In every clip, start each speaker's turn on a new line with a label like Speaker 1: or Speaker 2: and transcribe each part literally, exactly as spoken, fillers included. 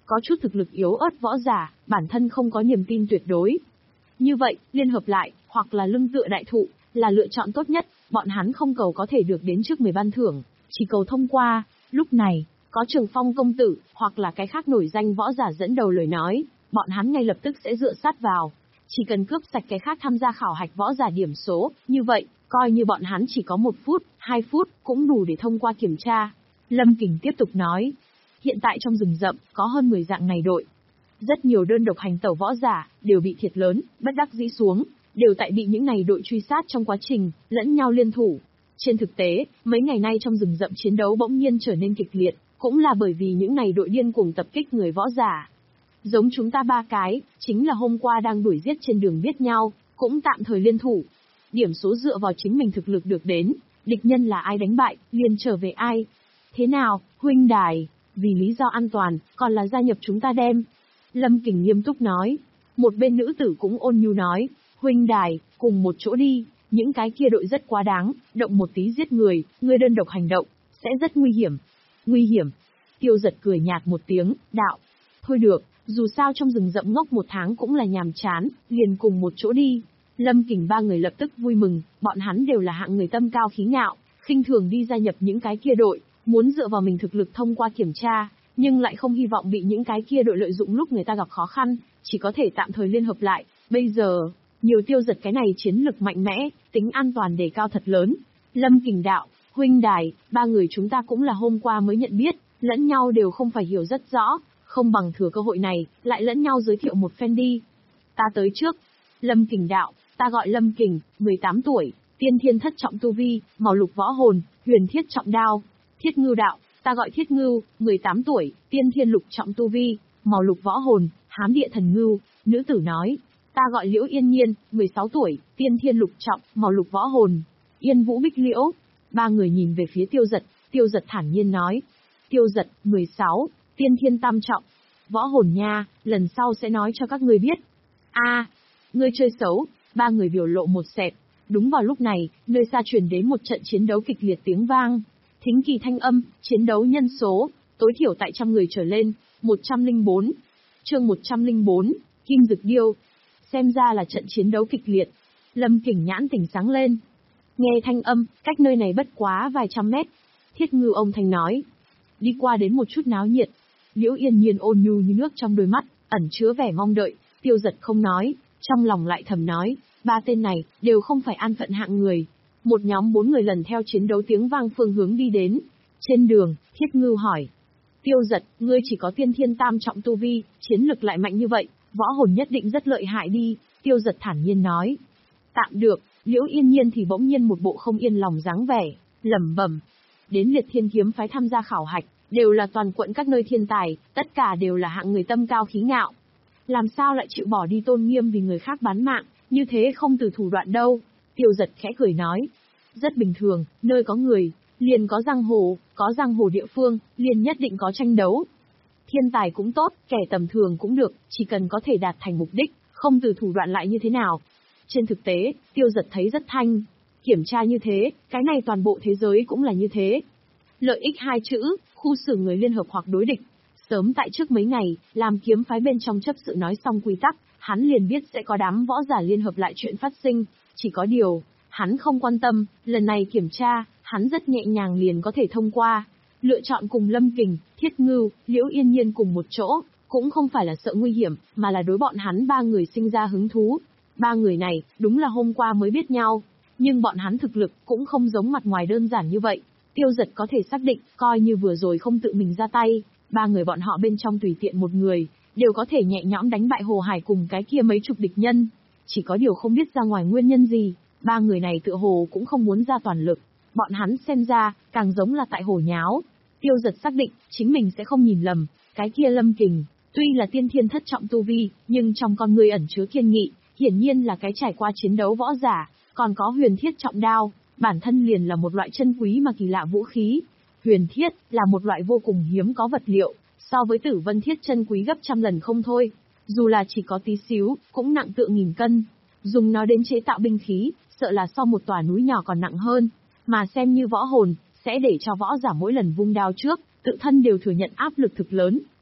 Speaker 1: Có chút thực lực yếu ớt võ giả, bản thân không có niềm tin tuyệt đối. Như vậy, liên hợp lại, hoặc là lưng tựa đại thụ, là lựa chọn tốt nhất, bọn hắn không cầu có thể được đến trước mười ban thưởng, chỉ cầu thông qua. Lúc này, có Trường Phong công tử, hoặc là cái khác nổi danh võ giả dẫn đầu lời nói, bọn hắn ngay lập tức sẽ dựa sát vào. Chỉ cần cướp sạch cái khác tham gia khảo hạch võ giả điểm số, như vậy, coi như bọn hắn chỉ có một phút, hai phút, cũng đủ để thông qua kiểm tra. Lâm Kình tiếp tục nói, hiện tại trong rừng rậm, có hơn mười dạng này đội. Rất nhiều đơn độc hành tẩu võ giả, đều bị thiệt lớn, bất đắc dĩ xuống, đều tại bị những này đội truy sát trong quá trình, lẫn nhau liên thủ. Trên thực tế, mấy ngày nay trong rừng rậm chiến đấu bỗng nhiên trở nên kịch liệt, cũng là bởi vì những này đội điên cuồng tập kích người võ giả. Giống chúng ta ba cái, chính là hôm qua đang đuổi giết trên đường biết nhau, cũng tạm thời liên thủ. Điểm số dựa vào chính mình thực lực được đến, địch nhân là ai đánh bại, liền trở về ai. Thế nào, huynh đài, vì lý do an toàn, còn là gia nhập chúng ta đem. Lâm Kình nghiêm túc nói. Một bên nữ tử cũng ôn nhu nói, huynh đài, cùng một chỗ đi, những cái kia đội rất quá đáng, động một tí giết người, người đơn độc hành động, sẽ rất nguy hiểm. Nguy hiểm. Tiêu Giật cười nhạt một tiếng, đạo. Thôi được, dù sao trong rừng rậm ngốc một tháng cũng là nhàm chán, liền cùng một chỗ đi. Lâm Kình ba người lập tức vui mừng, bọn hắn đều là hạng người tâm cao khí ngạo, khinh thường đi gia nhập những cái kia đội, muốn dựa vào mình thực lực thông qua kiểm tra, nhưng lại không hy vọng bị những cái kia đội lợi dụng lúc người ta gặp khó khăn, chỉ có thể tạm thời liên hợp lại. Bây giờ, nhiều Tiêu Giật cái này chiến lực mạnh mẽ, tính an toàn đề cao thật lớn. Lâm Kình đạo, huynh đài, ba người chúng ta cũng là hôm qua mới nhận biết, lẫn nhau đều không phải hiểu rất rõ, không bằng thừa cơ hội này, lại lẫn nhau giới thiệu một phen đi. Ta tới trước. Lâm Kình đạo, ta gọi Lâm Kình, mười tám tuổi, tiên thiên thất trọng tu vi, màu lục võ hồn, huyền thiết trọng đao. Thiết Ngưu đạo, ta gọi Thiết Ngưu, mười tám tuổi, tiên thiên lục trọng tu vi, màu lục võ hồn, hám địa thần ngưu. Nữ tử nói, ta gọi Liễu Yên Nhiên, mười sáu tuổi, tiên thiên lục trọng, màu lục võ hồn, Yên Vũ Bích Liễu. Ba người nhìn về phía Tiêu Giật, Tiêu Giật thản nhiên nói, Tiêu Giật, mười sáu, tiên thiên tam trọng, võ hồn nha, lần sau sẽ nói cho các ngươi biết. A, ngươi chơi xấu. Ba người biểu lộ một sẹt. Đúng vào lúc này, nơi xa truyền đến một trận chiến đấu kịch liệt tiếng vang. Thính kỳ thanh âm, chiến đấu nhân số, tối thiểu tại trăm người trở lên, một trăm lẻ bốn. Chương một trăm lẻ bốn, Kim Dực Điêu. Xem ra là trận chiến đấu kịch liệt. Lâm Kình nhãn tỉnh sáng lên. Nghe thanh âm, cách nơi này bất quá vài trăm mét. Thiết Ngưu ông thanh nói. Đi qua đến một chút náo nhiệt. Liễu Yên Nhiên ôn nhu như nước trong đôi mắt, ẩn chứa vẻ mong đợi. Tiêu Giật không nói, trong lòng lại thầm nói, ba tên này, đều không phải an phận hạng người. Một nhóm bốn người lần theo chiến đấu tiếng vang phương hướng đi đến. Trên đường, Thiết Ngưu hỏi. Tiêu Giật, ngươi chỉ có tiên thiên tam trọng tu vi, chiến lực lại mạnh như vậy, võ hồn nhất định rất lợi hại đi. Tiêu Giật thản nhiên nói. Tạm được. Liễu Yên Nhiên thì bỗng nhiên một bộ không yên lòng dáng vẻ, lẩm bẩm. Đến Liệt Thiên Kiếm phái tham gia khảo hạch, đều là toàn quận các nơi thiên tài, tất cả đều là hạng người tâm cao khí ngạo. Làm sao lại chịu bỏ đi tôn nghiêm vì người khác bán mạng, như thế không từ thủ đoạn đâu. Tiêu Giật khẽ cười nói. Rất bình thường, nơi có người, liền có giang hồ, có giang hồ địa phương, liền nhất định có tranh đấu. Thiên tài cũng tốt, kẻ tầm thường cũng được, chỉ cần có thể đạt thành mục đích, không từ thủ đoạn lại như thế nào. Trên thực tế, Tiêu Giật thấy rất thanh. Kiểm tra như thế, cái này toàn bộ thế giới cũng là như thế. Lợi ích hai chữ, khu xử người liên hợp hoặc đối địch. Sớm tại trước mấy ngày, làm kiếm phái bên trong chấp sự nói xong quy tắc, hắn liền biết sẽ có đám võ giả liên hợp lại chuyện phát sinh. Chỉ có điều, hắn không quan tâm, lần này kiểm tra, hắn rất nhẹ nhàng liền có thể thông qua. Lựa chọn cùng Lâm Kình, Thiết Ngưu, Liễu Yên Nhiên cùng một chỗ, cũng không phải là sợ nguy hiểm, mà là đối bọn hắn ba người sinh ra hứng thú. Ba người này, đúng là hôm qua mới biết nhau, nhưng bọn hắn thực lực cũng không giống mặt ngoài đơn giản như vậy. Tiêu Giật có thể xác định, coi như vừa rồi không tự mình ra tay, ba người bọn họ bên trong tùy tiện một người, đều có thể nhẹ nhõm đánh bại Hồ Hải cùng cái kia mấy chục địch nhân. Chỉ có điều không biết ra ngoài nguyên nhân gì, ba người này tựa hồ cũng không muốn ra toàn lực. Bọn hắn xem ra, càng giống là tại hồ nháo. Tiêu Giật xác định, chính mình sẽ không nhìn lầm, cái kia Lâm Kình, tuy là tiên thiên thất trọng tu vi, nhưng trong con người ẩn chứa kiên nghị, hiển nhiên là cái trải qua chiến đấu võ giả, còn có huyền thiết trọng đao, bản thân liền là một loại chân quý mà kỳ lạ vũ khí. Huyền thiết là một loại vô cùng hiếm có vật liệu, so với tử vân thiết chân quý gấp trăm lần không thôi. Dù là chỉ có tí xíu, cũng nặng tựa nghìn cân. Dùng nó đến chế tạo binh khí, sợ là so một tòa núi nhỏ còn nặng hơn. Mà xem như võ hồn, sẽ để cho võ giả mỗi lần vung đao trước, tự thân đều thừa nhận áp lực thực lớn,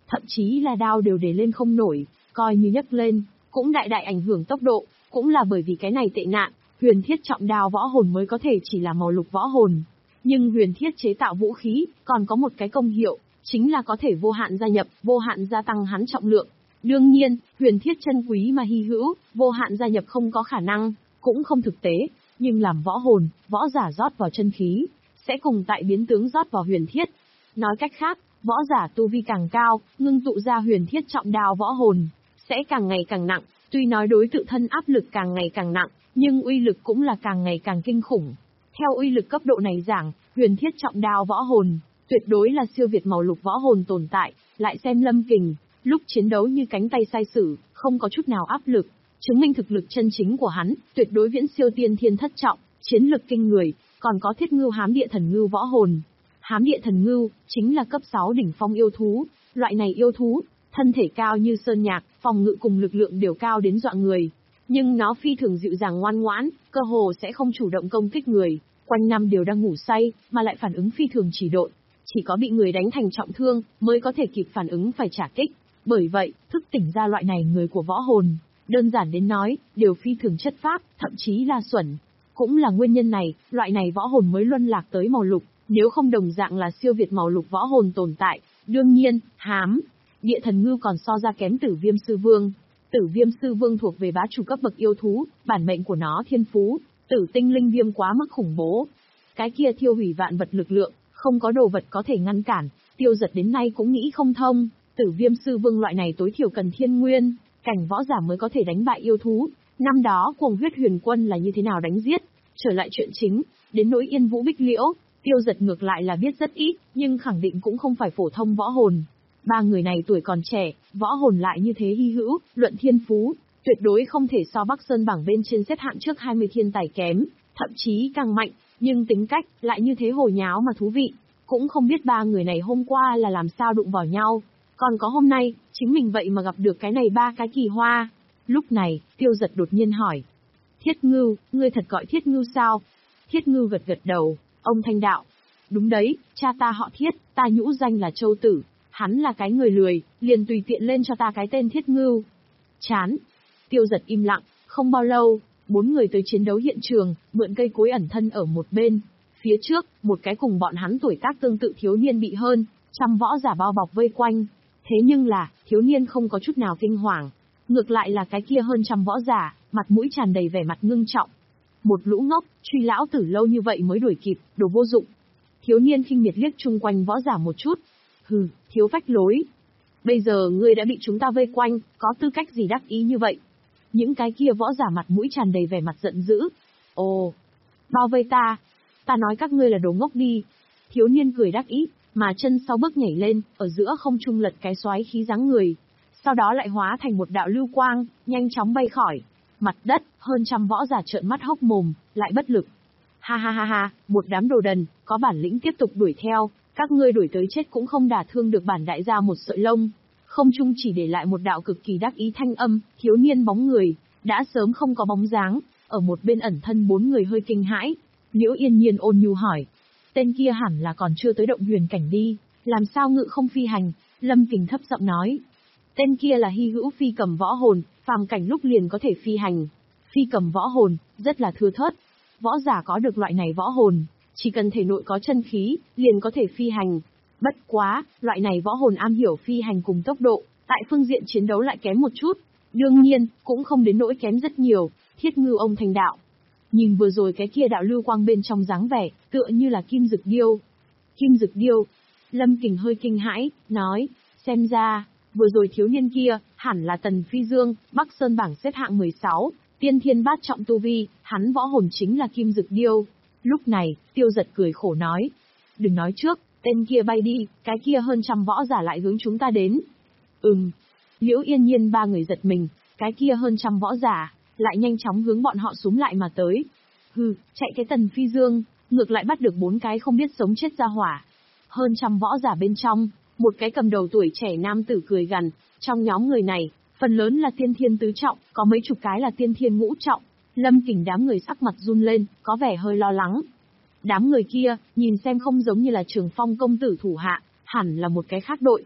Speaker 1: thậm chí là đao đều để lên không nổi, coi như nhấc lên, cũng đại đại ảnh hưởng tốc độ, cũng là bởi vì cái này tệ nạn, huyền thiết trọng đao võ hồn mới có thể chỉ là màu lục võ hồn. Nhưng huyền thiết chế tạo vũ khí, còn có một cái công hiệu, chính là có thể vô hạn gia nhập, vô hạn gia tăng hắn trọng lượng. Đương nhiên, huyền thiết chân quý mà hy hữu, vô hạn gia nhập không có khả năng, cũng không thực tế, nhưng làm võ hồn, võ giả rót vào chân khí, sẽ cùng tại biến tướng rót vào huyền thiết. Nói cách khác, võ giả tu vi càng cao, ngưng tụ ra huyền thiết trọng đao võ hồn, sẽ càng ngày càng nặng, tuy nói đối tự thân áp lực càng ngày càng nặng, nhưng uy lực cũng là càng ngày càng kinh khủng. Theo uy lực cấp độ này giảng, huyền thiết trọng đao võ hồn, tuyệt đối là siêu việt màu lục võ hồn tồn tại, lại xem Lâm Kình, lúc chiến đấu như cánh tay sai sử, không có chút nào áp lực, chứng minh thực lực chân chính của hắn, tuyệt đối viễn siêu tiên thiên thất trọng, chiến lực kinh người, còn có thiết ngưu hám địa thần ngưu võ hồn. Hám địa thần ngưu, chính là cấp sáu đỉnh phong yêu thú, loại này yêu thú, thân thể cao như sơn nhạc, phòng ngự cùng lực lượng đều cao đến dọa người. Nhưng nó phi thường dịu dàng ngoan ngoãn, cơ hồ sẽ không chủ động công kích người, quanh năm đều đang ngủ say, mà lại phản ứng phi thường chỉ độn. Chỉ có bị người đánh thành trọng thương, mới có thể kịp phản ứng phải trả kích. Bởi vậy, thức tỉnh ra loại này người của võ hồn, đơn giản đến nói, đều phi thường chất phác, thậm chí là xuẩn. Cũng là nguyên nhân này, loại này võ hồn mới luân lạc tới màu lục, nếu không đồng dạng là siêu việt màu lục võ hồn tồn tại. Đương nhiên, hám địa thần ngưu còn so ra kém Tử Viêm Sư Vương. Tử Viêm Sư Vương thuộc về bá chủ cấp bậc yêu thú, bản mệnh của nó thiên phú, tử tinh linh viêm quá mức khủng bố. Cái kia thiêu hủy vạn vật lực lượng, không có đồ vật có thể ngăn cản, Tiêu Giật đến nay cũng nghĩ không thông, Tử Viêm Sư Vương loại này tối thiểu cần thiên nguyên, cảnh võ giả mới có thể đánh bại yêu thú. Năm đó Cuồng Huyết Huyền Quân là như thế nào đánh giết, trở lại chuyện chính, đến nỗi Yên Vũ Bích Liễu, Tiêu Giật ngược lại là biết rất ít, nhưng khẳng định cũng không phải phổ thông võ hồn. Ba người này tuổi còn trẻ, võ hồn lại như thế hy hữu, luận thiên phú, tuyệt đối không thể so Bắc Sơn bảng bên trên xếp hạng trước hai mươi thiên tài kém, thậm chí càng mạnh, nhưng tính cách lại như thế hồ nháo mà thú vị. Cũng không biết ba người này hôm qua là làm sao đụng vào nhau, còn có hôm nay, chính mình vậy mà gặp được cái này ba cái kỳ hoa. Lúc này, Tiêu Giật đột nhiên hỏi. Thiết Ngưu, ngươi thật gọi Thiết Ngưu sao? Thiết Ngưu gật gật đầu, ông Thanh đạo. Đúng đấy, cha ta họ Thiết, ta nhũ danh là Châu Tử, hắn là cái người lười, liền tùy tiện lên cho ta cái tên Thiết Ngưu. Chán. Tiêu Giật im lặng, không bao lâu, bốn người tới chiến đấu hiện trường, mượn cây cối ẩn thân ở một bên. Phía trước, một cái cùng bọn hắn tuổi tác tương tự thiếu niên bị hơn, trăm võ giả bao bọc vây quanh. Thế nhưng là, thiếu niên không có chút nào kinh hoàng. Ngược lại là cái kia hơn trăm võ giả, mặt mũi tràn đầy vẻ mặt ngưng trọng. Một lũ ngốc, truy lão tử lâu như vậy mới đuổi kịp, đồ vô dụng. Thiếu niên khinh miệt liếc chung quanh võ giả một chút. Hừ, thiếu phách lối. Bây giờ ngươi đã bị chúng ta vây quanh, có tư cách gì đắc ý như vậy? Những cái kia võ giả mặt mũi tràn đầy vẻ mặt giận dữ. Ồ, bao vây ta? Ta nói các ngươi là đồ ngốc đi. Thiếu niên cười đắc ý, mà chân sau bước nhảy lên, ở giữa không trung lật cái xoáy khí dáng người. Sau đó lại hóa thành một đạo lưu quang, nhanh chóng bay khỏi. Mặt đất, hơn trăm võ giả trợn mắt hốc mồm, lại bất lực. Ha ha ha ha, một đám đồ đần, có bản lĩnh tiếp tục đuổi theo, các ngươi đuổi tới chết cũng không đả thương được bản đại gia một sợi lông. Không trung chỉ để lại một đạo cực kỳ đắc ý thanh âm, thiếu niên bóng người, đã sớm không có bóng dáng, ở một bên ẩn thân bốn người hơi kinh hãi. Liễu Yên Nhiên ôn nhu hỏi, tên kia hẳn là còn chưa tới động huyền cảnh đi, làm sao ngự không phi hành? Lâm Kình thấp giọng nói, tên kia là hy hữu phi cầm võ hồn, phàm cảnh lúc liền có thể phi hành. Phi cầm võ hồn, rất là thưa thớt. Võ giả có được loại này võ hồn, chỉ cần thể nội có chân khí, liền có thể phi hành. Bất quá, loại này võ hồn am hiểu phi hành cùng tốc độ, tại phương diện chiến đấu lại kém một chút. Đương nhiên, cũng không đến nỗi kém rất nhiều. Thiết Ngưu ông thành đạo. Nhìn vừa rồi cái kia đạo lưu quang bên trong dáng vẻ, tựa như là kim dực điêu. Kim dực điêu. Lâm Kình hơi kinh hãi, nói, xem ra, vừa rồi thiếu niên kia, hẳn là Tần Phi Dương, Bắc Sơn bảng xếp hạng mười sáu, tiên thiên bát trọng tu vi, hắn võ hồn chính là kim dực điêu. Lúc này, Tiêu Giật cười khổ nói, đừng nói trước, tên kia bay đi, cái kia hơn trăm võ giả lại hướng chúng ta đến. Ừm. Liễu Yên Nhiên ba người giật mình, cái kia hơn trăm võ giả, lại nhanh chóng hướng bọn họ xúm lại mà tới. Hừ, chạy cái Tần Phi Dương, ngược lại bắt được bốn cái không biết sống chết ra hỏa. Hơn trăm võ giả bên trong, một cái cầm đầu tuổi trẻ nam tử cười gằn, trong nhóm người này, phần lớn là tiên thiên tứ trọng, có mấy chục cái là tiên thiên ngũ trọng. Lâm Kình đám người sắc mặt run lên, có vẻ hơi lo lắng. Đám người kia, nhìn xem không giống như là Trường Phong công tử thủ hạ, hẳn là một cái khác đội.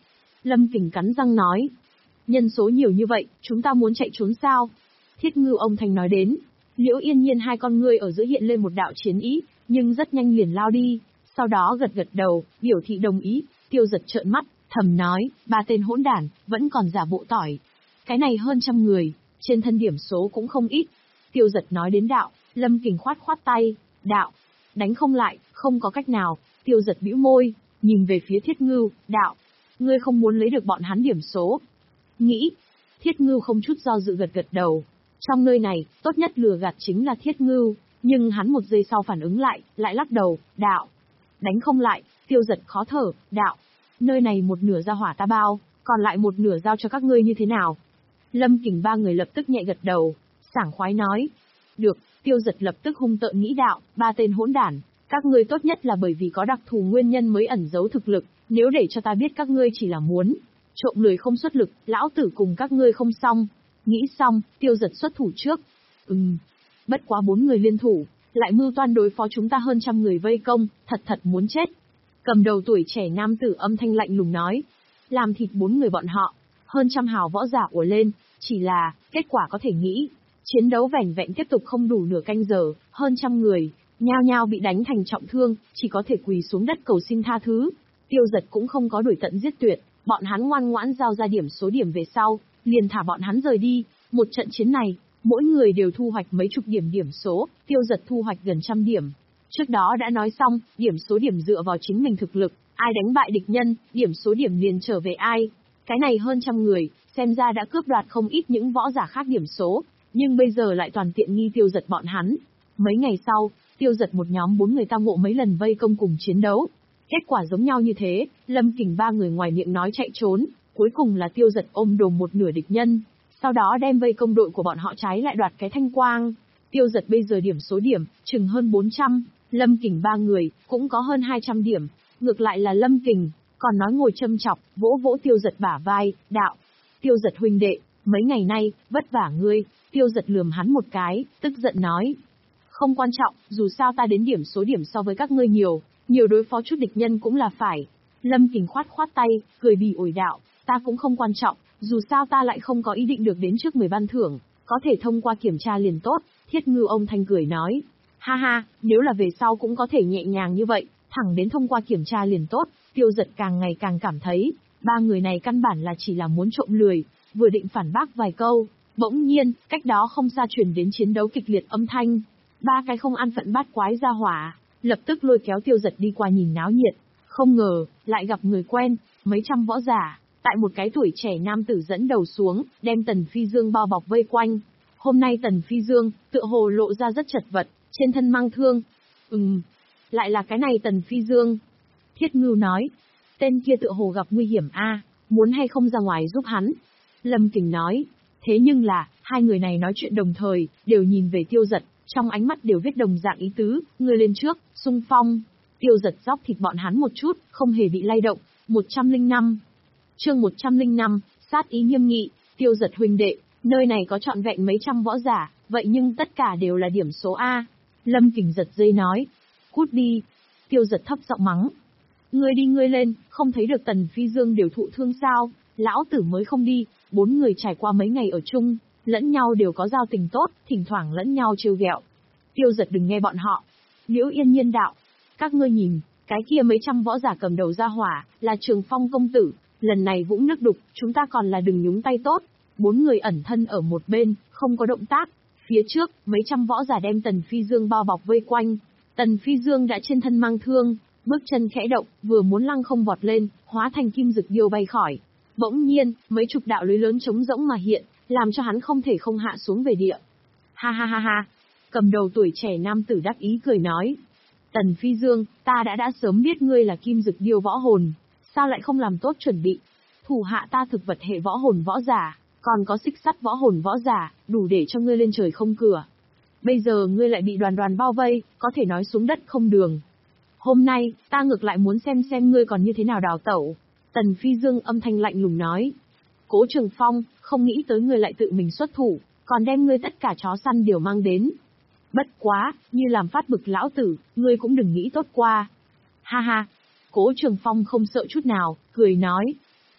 Speaker 1: Lâm Kình cắn răng nói. Nhân số nhiều như vậy, chúng ta muốn chạy trốn sao? Thiết Ngưu ông Thanh nói đến. Liễu Yên Nhiên hai con ngươi ở giữa hiện lên một đạo chiến ý, nhưng rất nhanh liền lao đi, sau đó gật gật đầu, biểu thị đồng ý. Tiêu Dật trợn mắt, thầm nói, ba tên hỗn đản, vẫn còn giả bộ tỏi. Cái này hơn trăm người, trên thân điểm số cũng không ít. Tiêu Dật nói đến đạo, Lâm Kình khoát khoát tay, đạo, đánh không lại, không có cách nào. Tiêu Dật bĩu môi, nhìn về phía Thiết Ngưu, đạo, ngươi không muốn lấy được bọn hắn điểm số. Nghĩ, Thiết Ngưu không chút do dự gật gật đầu. Trong nơi này, tốt nhất lừa gạt chính là Thiết Ngưu, nhưng hắn một giây sau phản ứng lại, lại lắc đầu, đạo, đánh không lại. Tiêu Dật khó thở, đạo, nơi này một nửa ra hỏa ta bao, còn lại một nửa giao cho các ngươi như thế nào? Lâm Kình ba người lập tức nhẹ gật đầu, sảng khoái nói, được. Tiêu Dật lập tức hung tợn nghĩ đạo, ba tên hỗn đản, các ngươi tốt nhất là bởi vì có đặc thù nguyên nhân mới ẩn giấu thực lực, nếu để cho ta biết các ngươi chỉ là muốn trộm lười không xuất lực, lão tử cùng các ngươi không xong. Nghĩ xong, Tiêu Dật xuất thủ trước. Ừm, bất quá bốn người liên thủ, lại mưu toan đối phó chúng ta hơn trăm người vây công, thật thật muốn chết. Cầm đầu tuổi trẻ nam tử âm thanh lạnh lùng nói, làm thịt bốn người bọn họ, hơn trăm hào võ giả ùa lên, chỉ là, kết quả có thể nghĩ. Chiến đấu vẻn vẹn tiếp tục không đủ nửa canh giờ, hơn trăm người, nhao nhao bị đánh thành trọng thương, chỉ có thể quỳ xuống đất cầu xin tha thứ. Tiêu Dật cũng không có đuổi tận giết tuyệt, bọn hắn ngoan ngoãn giao ra điểm số điểm về sau, liền thả bọn hắn rời đi. Một trận chiến này, mỗi người đều thu hoạch mấy chục điểm điểm số, Tiêu Dật thu hoạch gần trăm điểm. Trước đó đã nói xong, điểm số điểm dựa vào chính mình thực lực, ai đánh bại địch nhân, điểm số điểm liền trở về ai. Cái này hơn trăm người, xem ra đã cướp đoạt không ít những võ giả khác điểm số, nhưng bây giờ lại toàn tiện nghi Tiêu Dật bọn hắn. Mấy ngày sau, Tiêu Dật một nhóm bốn người tao ngộ mấy lần vây công cùng chiến đấu. Kết quả giống nhau như thế, Lâm Kình ba người ngoài miệng nói chạy trốn, cuối cùng là Tiêu Dật ôm đồm một nửa địch nhân, sau đó đem vây công đội của bọn họ trái lại đoạt cái thanh quang. Tiêu Dật bây giờ điểm số điểm, chừng hơn bốn trăm, Lâm Kình ba người, cũng có hơn hai trăm điểm, ngược lại là Lâm Kình, còn nói ngồi châm chọc, vỗ vỗ Tiêu Dật bả vai, đạo, Tiêu Dật huynh đệ, mấy ngày nay, vất vả ngươi. Tiêu Dật lườm hắn một cái, tức giận nói, không quan trọng, dù sao ta đến điểm số điểm so với các ngươi nhiều, nhiều đối phó chút địch nhân cũng là phải. Lâm Kình khoát khoát tay, cười bỉ ổi đạo, ta cũng không quan trọng, dù sao ta lại không có ý định được đến trước mười ban thưởng, có thể thông qua kiểm tra liền tốt. Thiết Ngưu ông Thanh cười nói, ha ha, nếu là về sau cũng có thể nhẹ nhàng như vậy, thẳng đến thông qua kiểm tra liền tốt. Tiêu Dật càng ngày càng cảm thấy, ba người này căn bản là chỉ là muốn trộm lười, vừa định phản bác vài câu, bỗng nhiên, cách đó không xa truyền đến chiến đấu kịch liệt âm thanh. Ba cái không an phận bát quái ra hỏa, lập tức lôi kéo Tiêu Dật đi qua nhìn náo nhiệt. Không ngờ, lại gặp người quen, mấy trăm võ giả, tại một cái tuổi trẻ nam tử dẫn đầu xuống, đem Tần Phi Dương bao bọc vây quanh. Hôm nay Tần Phi Dương, tựa hồ lộ ra rất chật vật, trên thân mang thương. Ừm, lại là cái này Tần Phi Dương. Thiết Ngưu nói, tên kia tựa hồ gặp nguy hiểm a, muốn hay không ra ngoài giúp hắn. Lâm Kình nói, thế nhưng là, hai người này nói chuyện đồng thời, đều nhìn về Tiêu Dật, trong ánh mắt đều viết đồng dạng ý tứ, người lên trước, xung phong. Tiêu Dật dóc thịt bọn hắn một chút, không hề bị lay động. một trăm lẻ năm Chương một trăm lẻ năm, sát ý nghiêm nghị. Tiêu Dật huynh đệ, nơi này có trọn vẹn mấy trăm võ giả, vậy nhưng tất cả đều là điểm số A. Lâm Kình giật dây nói, cút đi. Tiêu Dật thấp giọng mắng, ngươi đi ngươi lên, không thấy được Tần Phi Dương đều thụ thương sao, lão tử mới không đi. Bốn người trải qua mấy ngày ở chung, lẫn nhau đều có giao tình tốt, thỉnh thoảng lẫn nhau trêu ghẹo. Tiêu Dật đừng nghe bọn họ. Liễu Yên Nhiên đạo, các ngươi nhìn, cái kia mấy trăm võ giả cầm đầu ra hỏa, là Trường Phong công tử, lần này vũng nước đục, chúng ta còn là đừng nhúng tay tốt. Bốn người ẩn thân ở một bên, không có động tác. Phía trước, mấy trăm võ giả đem Tần Phi Dương bao bọc vây quanh. Tần Phi Dương đã trên thân mang thương, bước chân khẽ động, vừa muốn lăng không vọt lên, hóa thành kim dực điêu bay khỏi. Bỗng nhiên, mấy chục đạo lưới lớn trống rỗng mà hiện, làm cho hắn không thể không hạ xuống về địa. Ha ha ha ha, cầm đầu tuổi trẻ nam tử đắc ý cười nói. Tần Phi Dương, ta đã đã sớm biết ngươi là kim dực điêu võ hồn, sao lại không làm tốt chuẩn bị? Thủ hạ ta thực vật hệ võ hồn võ giả, còn có xích sắt võ hồn võ giả, đủ để cho ngươi lên trời không cửa. Bây giờ ngươi lại bị đoàn đoàn bao vây, có thể nói xuống đất không đường. Hôm nay, ta ngược lại muốn xem xem ngươi còn như thế nào đào tẩu. Tần Phi Dương âm thanh lạnh lùng nói. Cố Trường Phong, không nghĩ tới ngươi lại tự mình xuất thủ, còn đem ngươi tất cả chó săn đều mang đến. Bất quá, như làm phát bực lão tử, ngươi cũng đừng nghĩ tốt qua. Ha ha, Cố Trường Phong không sợ chút nào, cười nói.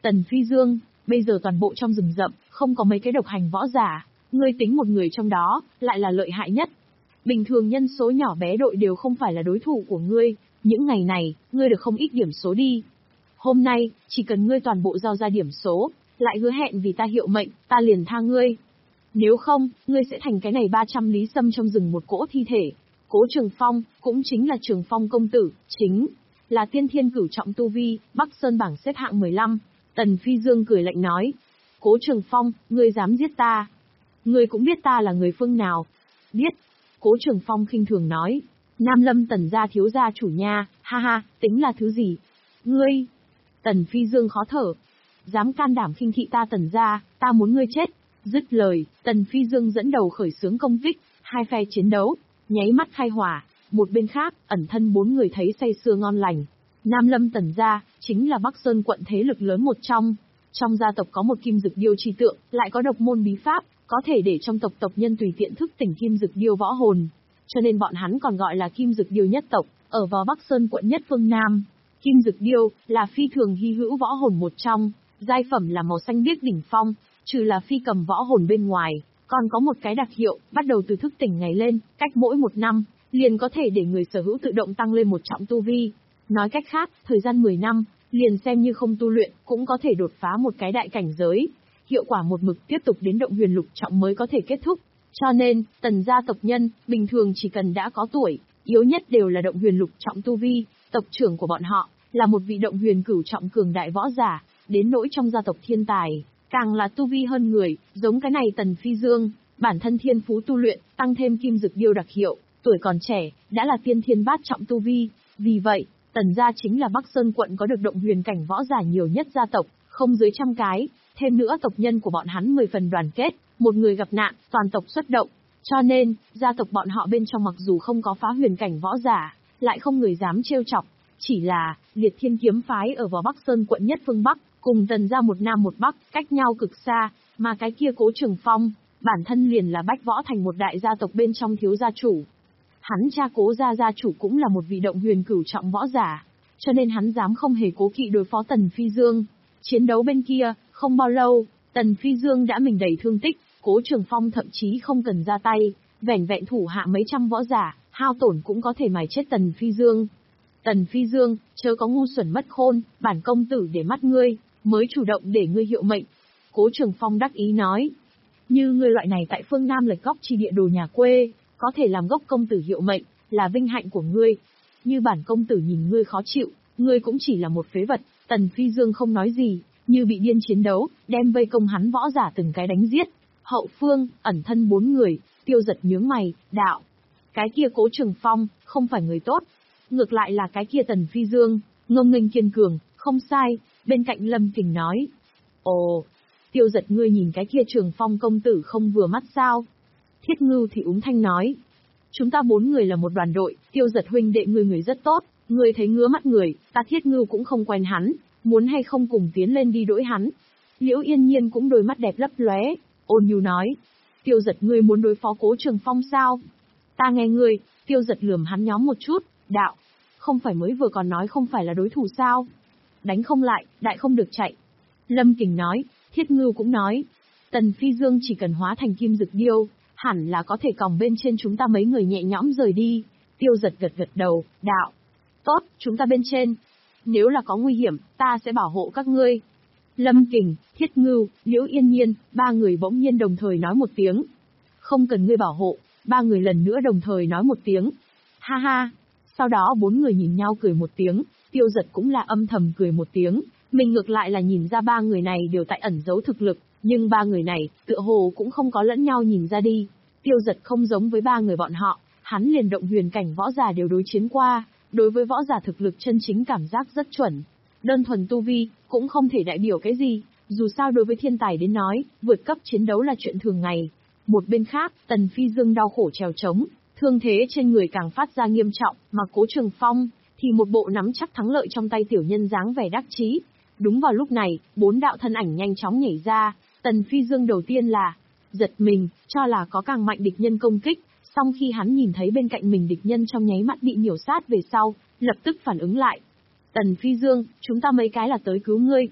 Speaker 1: Tần Phi Dương, bây giờ toàn bộ trong rừng rậm, không có mấy cái độc hành võ giả, ngươi tính một người trong đó, lại là lợi hại nhất. Bình thường nhân số nhỏ bé đội đều không phải là đối thủ của ngươi, những ngày này, ngươi được không ít điểm số đi. Hôm nay, chỉ cần ngươi toàn bộ giao ra điểm số, lại hứa hẹn vì ta hiệu mệnh, ta liền tha ngươi. Nếu không, ngươi sẽ thành cái này ba trăm lý sâm trong rừng một cỗ thi thể. Cố Trường Phong, cũng chính là Trường Phong công tử, chính là tiên thiên cửu trọng tu vi, Bắc Sơn bảng xếp hạng mười lăm. Tần Phi Dương cười lạnh nói. Cố Trường Phong, ngươi dám giết ta. Ngươi cũng biết ta là người phương nào. Biết. Cố Trường Phong khinh thường nói. Nam Lâm Tần gia thiếu gia chủ nha, ha ha, tính là thứ gì? Ngươi. Tần Phi Dương khó thở. Dám can đảm khinh thị ta Tần gia, ta muốn ngươi chết. Dứt lời, Tần Phi Dương dẫn đầu khởi xướng công kích, hai phe chiến đấu, nháy mắt khai hỏa. Một bên khác, ẩn thân bốn người thấy say sưa ngon lành. Nam Lâm Tần gia, chính là Bắc Sơn quận thế lực lớn một trong. Trong gia tộc có một kim dực điêu chi tượng, lại có độc môn bí pháp, có thể để trong tộc tộc nhân tùy tiện thức tỉnh kim dực điêu võ hồn. Cho nên bọn hắn còn gọi là kim dực điêu nhất tộc, ở vào Bắc Sơn quận nhất phương Nam. Kim dực điêu, là phi thường hy hữu võ hồn một trong, giai phẩm là màu xanh biếc đỉnh phong, trừ là phi cầm võ hồn bên ngoài, còn có một cái đặc hiệu, bắt đầu từ thức tỉnh ngày lên, cách mỗi một năm, liền có thể để người sở hữu tự động tăng lên một trọng tu vi. Nói cách khác, thời gian mười năm, liền xem như không tu luyện, cũng có thể đột phá một cái đại cảnh giới. Hiệu quả một mực tiếp tục đến động huyền lục trọng mới có thể kết thúc. Cho nên, Tần gia tộc nhân, bình thường chỉ cần đã có tuổi, yếu nhất đều là động huyền lục trọng tu vi, tộc trưởng của bọn họ, là một vị động huyền cửu trọng cường đại võ giả, đến nỗi trong gia tộc thiên tài, càng là tu vi hơn người, giống cái này Tần Phi Dương, bản thân thiên phú tu luyện, tăng thêm kim dực điêu đặc hiệu, tuổi còn trẻ, đã là tiên thiên bát trọng tu vi, vì vậy, Tần gia chính là Bắc Sơn quận có được động huyền cảnh võ giả nhiều nhất gia tộc, không dưới trăm cái, thêm nữa tộc nhân của bọn hắn mười phần đoàn kết, một người gặp nạn, toàn tộc xuất động, cho nên, gia tộc bọn họ bên trong mặc dù không có phá huyền cảnh võ giả, lại không người dám trêu chọc, chỉ là, Liệt Thiên kiếm phái ở vào Bắc Sơn quận nhất phương Bắc, cùng Tần gia một nam một bắc, cách nhau cực xa, mà cái kia Cố Trường Phong, bản thân liền là Bách Võ thành một đại gia tộc bên trong thiếu gia chủ. Hắn cha Cố gia gia chủ cũng là một vị động huyền cửu trọng võ giả, cho nên hắn dám không hề cố kỵ đối phó Tần Phi Dương. Chiến đấu bên kia, không bao lâu, Tần Phi Dương đã mình đầy thương tích, Cố Trường Phong thậm chí không cần ra tay, vẻn vẹn thủ hạ mấy trăm võ giả, hao tổn cũng có thể mài chết Tần Phi Dương. Tần Phi Dương, chớ có ngu xuẩn mất khôn, bản công tử để mắt ngươi, mới chủ động để ngươi hiệu mệnh. Cố Trường Phong đắc ý nói, như ngươi loại này tại phương Nam lệch góc chi địa đồ nhà quê, có thể làm gốc công tử hiệu mệnh, là vinh hạnh của ngươi. Như bản công tử nhìn ngươi khó chịu, ngươi cũng chỉ là một phế vật. Tần Phi Dương không nói gì, như bị điên chiến đấu, đem vây công hắn võ giả từng cái đánh giết. Hậu phương, ẩn thân bốn người, Tiêu Giật nhướng mày, đạo. Cái kia Cố Trường Phong, không phải người tốt. Ngược lại là cái kia Tần Phi Dương, ngông nghênh kiên cường, không sai, bên cạnh Lâm Kình nói. Ồ, Tiêu Giật ngươi nhìn cái kia Trường Phong công tử không vừa mắt sao? Thiết Ngưu thì úng thanh nói. Chúng ta bốn người là một đoàn đội, Tiêu Giật huynh đệ ngươi người rất tốt, ngươi thấy ngứa mắt người, ta Thiết Ngưu cũng không quen hắn, muốn hay không cùng tiến lên đi đỗi hắn. Liễu Yên Nhiên cũng đôi mắt đẹp lấp lóe, ôn nhu nói. Tiêu Giật ngươi muốn đối phó Cố Trường Phong sao? Ta nghe ngươi. Tiêu Giật lườm hắn nhóm một chút, đạo. Không phải mới vừa còn nói không phải là đối thủ sao? Đánh không lại, đại không được chạy. Lâm Kình nói, Thiết Ngưu cũng nói. Tần Phi Dương chỉ cần hóa thành kim dực điêu, hẳn là có thể còng bên trên chúng ta mấy người nhẹ nhõm rời đi. Tiêu Giật gật gật đầu, đạo. Tốt, chúng ta bên trên. Nếu là có nguy hiểm, ta sẽ bảo hộ các ngươi. Lâm Kình, Thiết Ngưu, Liễu Yên Nhiên, ba người bỗng nhiên đồng thời nói một tiếng. Không cần ngươi bảo hộ, ba người lần nữa đồng thời nói một tiếng. Ha ha. Sau đó bốn người nhìn nhau cười một tiếng, Tiêu Giật cũng là âm thầm cười một tiếng, mình ngược lại là nhìn ra ba người này đều tại ẩn giấu thực lực, nhưng ba người này, tựa hồ cũng không có lẫn nhau nhìn ra đi. Tiêu Giật không giống với ba người bọn họ, hắn liền động huyền cảnh võ giả đều đối chiến qua, đối với võ giả thực lực chân chính cảm giác rất chuẩn. Đơn thuần tu vi, cũng không thể đại biểu cái gì, dù sao đối với thiên tài đến nói, vượt cấp chiến đấu là chuyện thường ngày. Một bên khác, Tần Phi Dương đau khổ trèo trống, thương thế trên người càng phát ra nghiêm trọng, mà Cố Trường Phong, thì một bộ nắm chắc thắng lợi trong tay tiểu nhân dáng vẻ đắc chí. Đúng vào lúc này, bốn đạo thân ảnh nhanh chóng nhảy ra, Tần Phi Dương đầu tiên là giật mình, cho là có càng mạnh địch nhân công kích, song khi hắn nhìn thấy bên cạnh mình địch nhân trong nháy mắt bị miểu sát về sau, lập tức phản ứng lại. Tần Phi Dương, chúng ta mấy cái là tới cứu ngươi.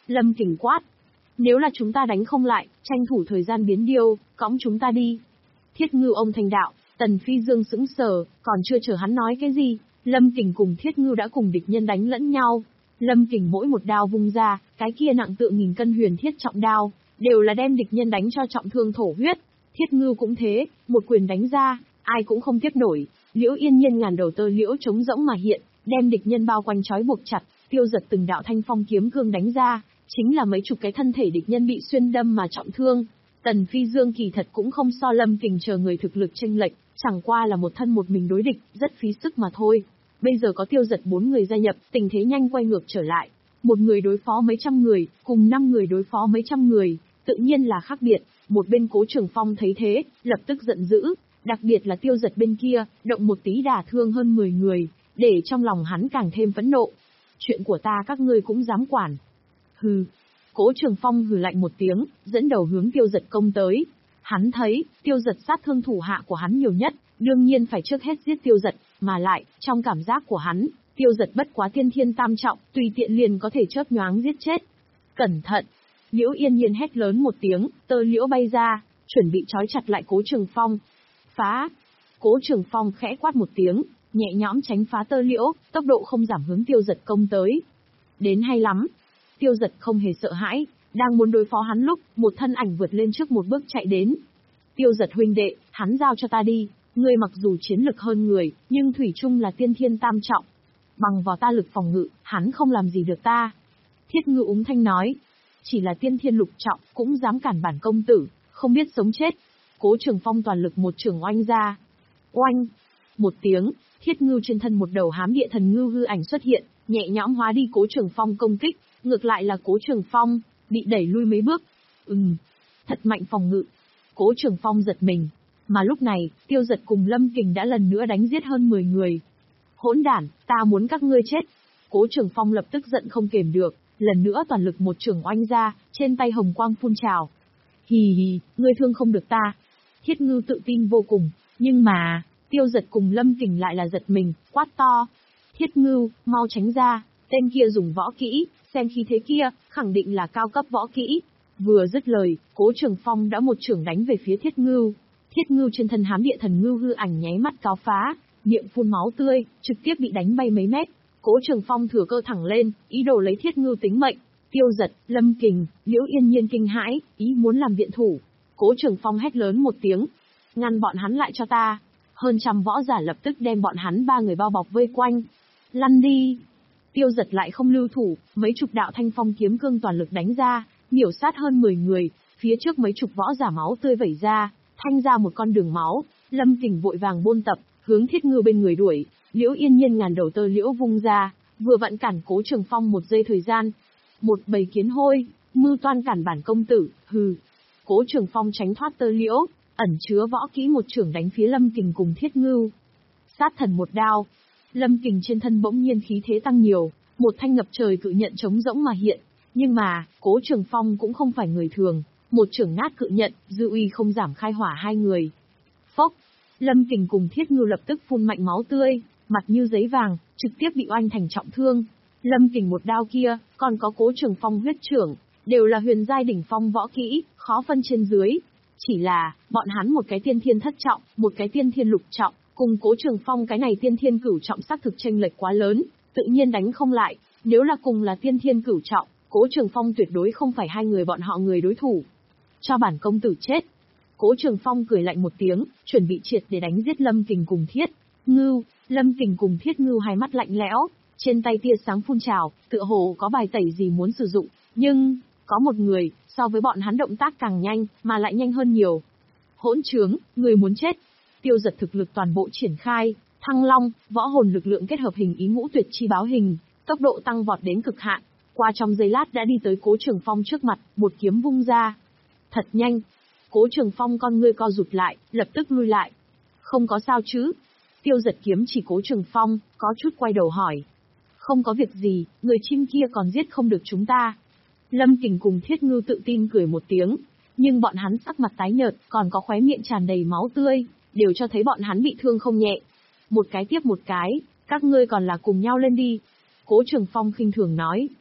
Speaker 1: Lâm Kình quát. Nếu là chúng ta đánh không lại, tranh thủ thời gian biến điêu, cõng chúng ta đi. Thiết Ngưu ông thành đạo, Tần Phi Dương sững sờ, còn chưa chờ hắn nói cái gì, Lâm Kình cùng Thiết Ngưu đã cùng địch nhân đánh lẫn nhau. Lâm Kình mỗi một đao vung ra, cái kia nặng tựa nghìn cân huyền thiết trọng đao, đều là đem địch nhân đánh cho trọng thương thổ huyết. Thiết Ngưu cũng thế, một quyền đánh ra, ai cũng không tiếp nổi. Liễu Yên Nhiên ngàn đầu tơ liễu trống rỗng mà hiện, đem địch nhân bao quanh trói buộc chặt, tiêu giật từng đạo thanh phong kiếm cương đánh ra, chính là mấy chục cái thân thể địch nhân bị xuyên đâm mà trọng thương. Tần Phi Dương kỳ thật cũng không so Lâm Kình chờ người thực lực chênh lệch, chẳng qua là một thân một mình đối địch, rất phí sức mà thôi. Bây giờ có tiêu giật bốn người gia nhập, tình thế nhanh quay ngược trở lại. Một người đối phó mấy trăm người, cùng năm người đối phó mấy trăm người, tự nhiên là khác biệt. Một bên Cố Trường Phong thấy thế, lập tức giận dữ, đặc biệt là tiêu giật bên kia, động một tí đả thương hơn mười người, để trong lòng hắn càng thêm phẫn nộ. Chuyện của ta các ngươi cũng dám quản. Hừ. Cố Trường Phong hừ lạnh một tiếng, dẫn đầu hướng tiêu giật công tới. Hắn thấy, tiêu giật sát thương thủ hạ của hắn nhiều nhất, đương nhiên phải trước hết giết tiêu giật, mà lại, trong cảm giác của hắn, tiêu giật bất quá tiên thiên tam trọng, tùy tiện liền có thể chớp nhoáng giết chết. Cẩn thận! Liễu Yên Nhiên hét lớn một tiếng, tơ liễu bay ra, chuẩn bị trói chặt lại Cố Trường Phong. Phá! Cố Trường Phong khẽ quát một tiếng, nhẹ nhõm tránh phá tơ liễu, tốc độ không giảm hướng tiêu giật công tới. Đến hay lắm! Tiêu giật không hề sợ hãi, đang muốn đối phó hắn lúc, một thân ảnh vượt lên trước một bước chạy đến. Tiêu giật huynh đệ, hắn giao cho ta đi, ngươi mặc dù chiến lực hơn người, nhưng thủy chung là tiên thiên tam trọng. Bằng vào ta lực phòng ngự, hắn không làm gì được ta. Thiết Ngưu úng thanh nói, chỉ là tiên thiên lục trọng, cũng dám cản bản công tử, không biết sống chết. Cố Trường Phong toàn lực một trường oanh ra. Oanh! Một tiếng, Thiết Ngưu trên thân một đầu hám địa thần ngưu hư ảnh xuất hiện, nhẹ nhõm hóa đi Cố Trường Phong công kích, ngược lại là Cố Trường Phong bị đẩy lui mấy bước. Ừm, thật mạnh phòng ngự. Cố Trường Phong giật mình, mà lúc này, tiêu giật cùng Lâm Kình đã lần nữa đánh giết hơn mười người. Hỗn đản, ta muốn các ngươi chết. Cố Trường Phong lập tức giận không kềm được, lần nữa toàn lực một trường oanh ra, trên tay hồng quang phun trào. Hì hì, ngươi thương không được ta. Thiết Ngưu tự tin vô cùng, nhưng mà, tiêu giật cùng Lâm Kình lại là giật mình, quát to. Thiết Ngưu, mau tránh ra, tên kia dùng võ kỹ, xem khí thế kia, khẳng định là cao cấp võ kỹ. Vừa dứt lời, Cố Trường Phong đã một trường đánh về phía Thiết Ngưu. Thiết Ngưu trên thân hám địa thần ngưu hư ảnh nháy mắt cáo phá, miệng phun máu tươi, trực tiếp bị đánh bay mấy mét. Cố Trường Phong thừa cơ thẳng lên, ý đồ lấy Thiết Ngưu tính mệnh. Tiêu giật, Lâm Kình, Liễu Yên Nhiên kinh hãi, ý muốn làm viện thủ. Cố Trường Phong hét lớn một tiếng, ngăn bọn hắn lại cho ta. Hơn trăm võ giả lập tức đem bọn hắn ba người bao bọc vây quanh. Lăn đi! Tiêu giật lại không lưu thủ, mấy chục đạo thanh phong kiếm cương toàn lực đánh ra, miểu sát hơn mười người, phía trước mấy chục võ giả máu tươi vẩy ra, thanh ra một con đường máu. Lâm Kình vội vàng buôn tập, hướng Thiết Ngưu bên người đuổi. Liễu Yên Nhiên ngàn đầu tơ liễu vung ra, vừa vặn cản Cố Trường Phong một giây thời gian. Một bầy kiến hôi, mưu toan cản bản công tử, hừ. Cố Trường Phong tránh thoát tơ liễu, ẩn chứa võ kỹ một trưởng đánh phía Lâm Kình cùng Thiết Ngưu. Sát thần một đao. Lâm Kình trên thân bỗng nhiên khí thế tăng nhiều, một thanh ngập trời cự nhận trống rỗng mà hiện. Nhưng mà, Cố Trường Phong cũng không phải người thường, một trưởng nát cự nhận, dư uy không giảm khai hỏa hai người. Phốc! Lâm Kình cùng Thiết Ngưu lập tức phun mạnh máu tươi, mặt như giấy vàng, trực tiếp bị oanh thành trọng thương. Lâm Kình một đao kia, còn có Cố Trường Phong huyết trưởng, đều là huyền giai đỉnh phong võ kỹ, khó phân trên dưới. Chỉ là, bọn hắn một cái tiên thiên thất trọng, một cái tiên thiên lục trọng, cùng Cố Trường Phong cái này tiên thiên cửu trọng xác thực chênh lệch quá lớn, tự nhiên đánh không lại. Nếu là cùng là tiên thiên cửu trọng, Cố Trường Phong tuyệt đối không phải hai người bọn họ người đối thủ. Cho bản công tử chết. Cố Trường Phong cười lạnh một tiếng, chuẩn bị triệt để đánh giết Lâm Kình cùng Thiết Ngưu. Lâm Kình cùng Thiết Ngưu hai mắt lạnh lẽo, trên tay tia sáng phun trào, tựa hồ có bài tẩy gì muốn sử dụng, nhưng có một người, so với bọn hắn động tác càng nhanh, mà lại nhanh hơn nhiều. Hỗn trướng, người muốn chết. Tiêu giật thực lực toàn bộ triển khai, Thăng Long, võ hồn lực lượng kết hợp hình ý ngũ tuyệt chi báo hình, tốc độ tăng vọt đến cực hạn, qua trong giây lát đã đi tới Cố Trường Phong trước mặt, một kiếm vung ra. Thật nhanh. Cố Trường Phong con ngươi co rụt lại, lập tức lui lại. Không có sao chứ? Tiêu giật kiếm chỉ Cố Trường Phong, có chút quay đầu hỏi. Không có việc gì, người chim kia còn giết không được chúng ta. Lâm Kình cùng Thiết Ngưu tự tin cười một tiếng, nhưng bọn hắn sắc mặt tái nhợt, còn có khóe miệng tràn đầy máu tươi, đều cho thấy bọn hắn bị thương không nhẹ. Một cái tiếp một cái, các ngươi còn là cùng nhau lên đi. Cố Trường Phong khinh thường nói.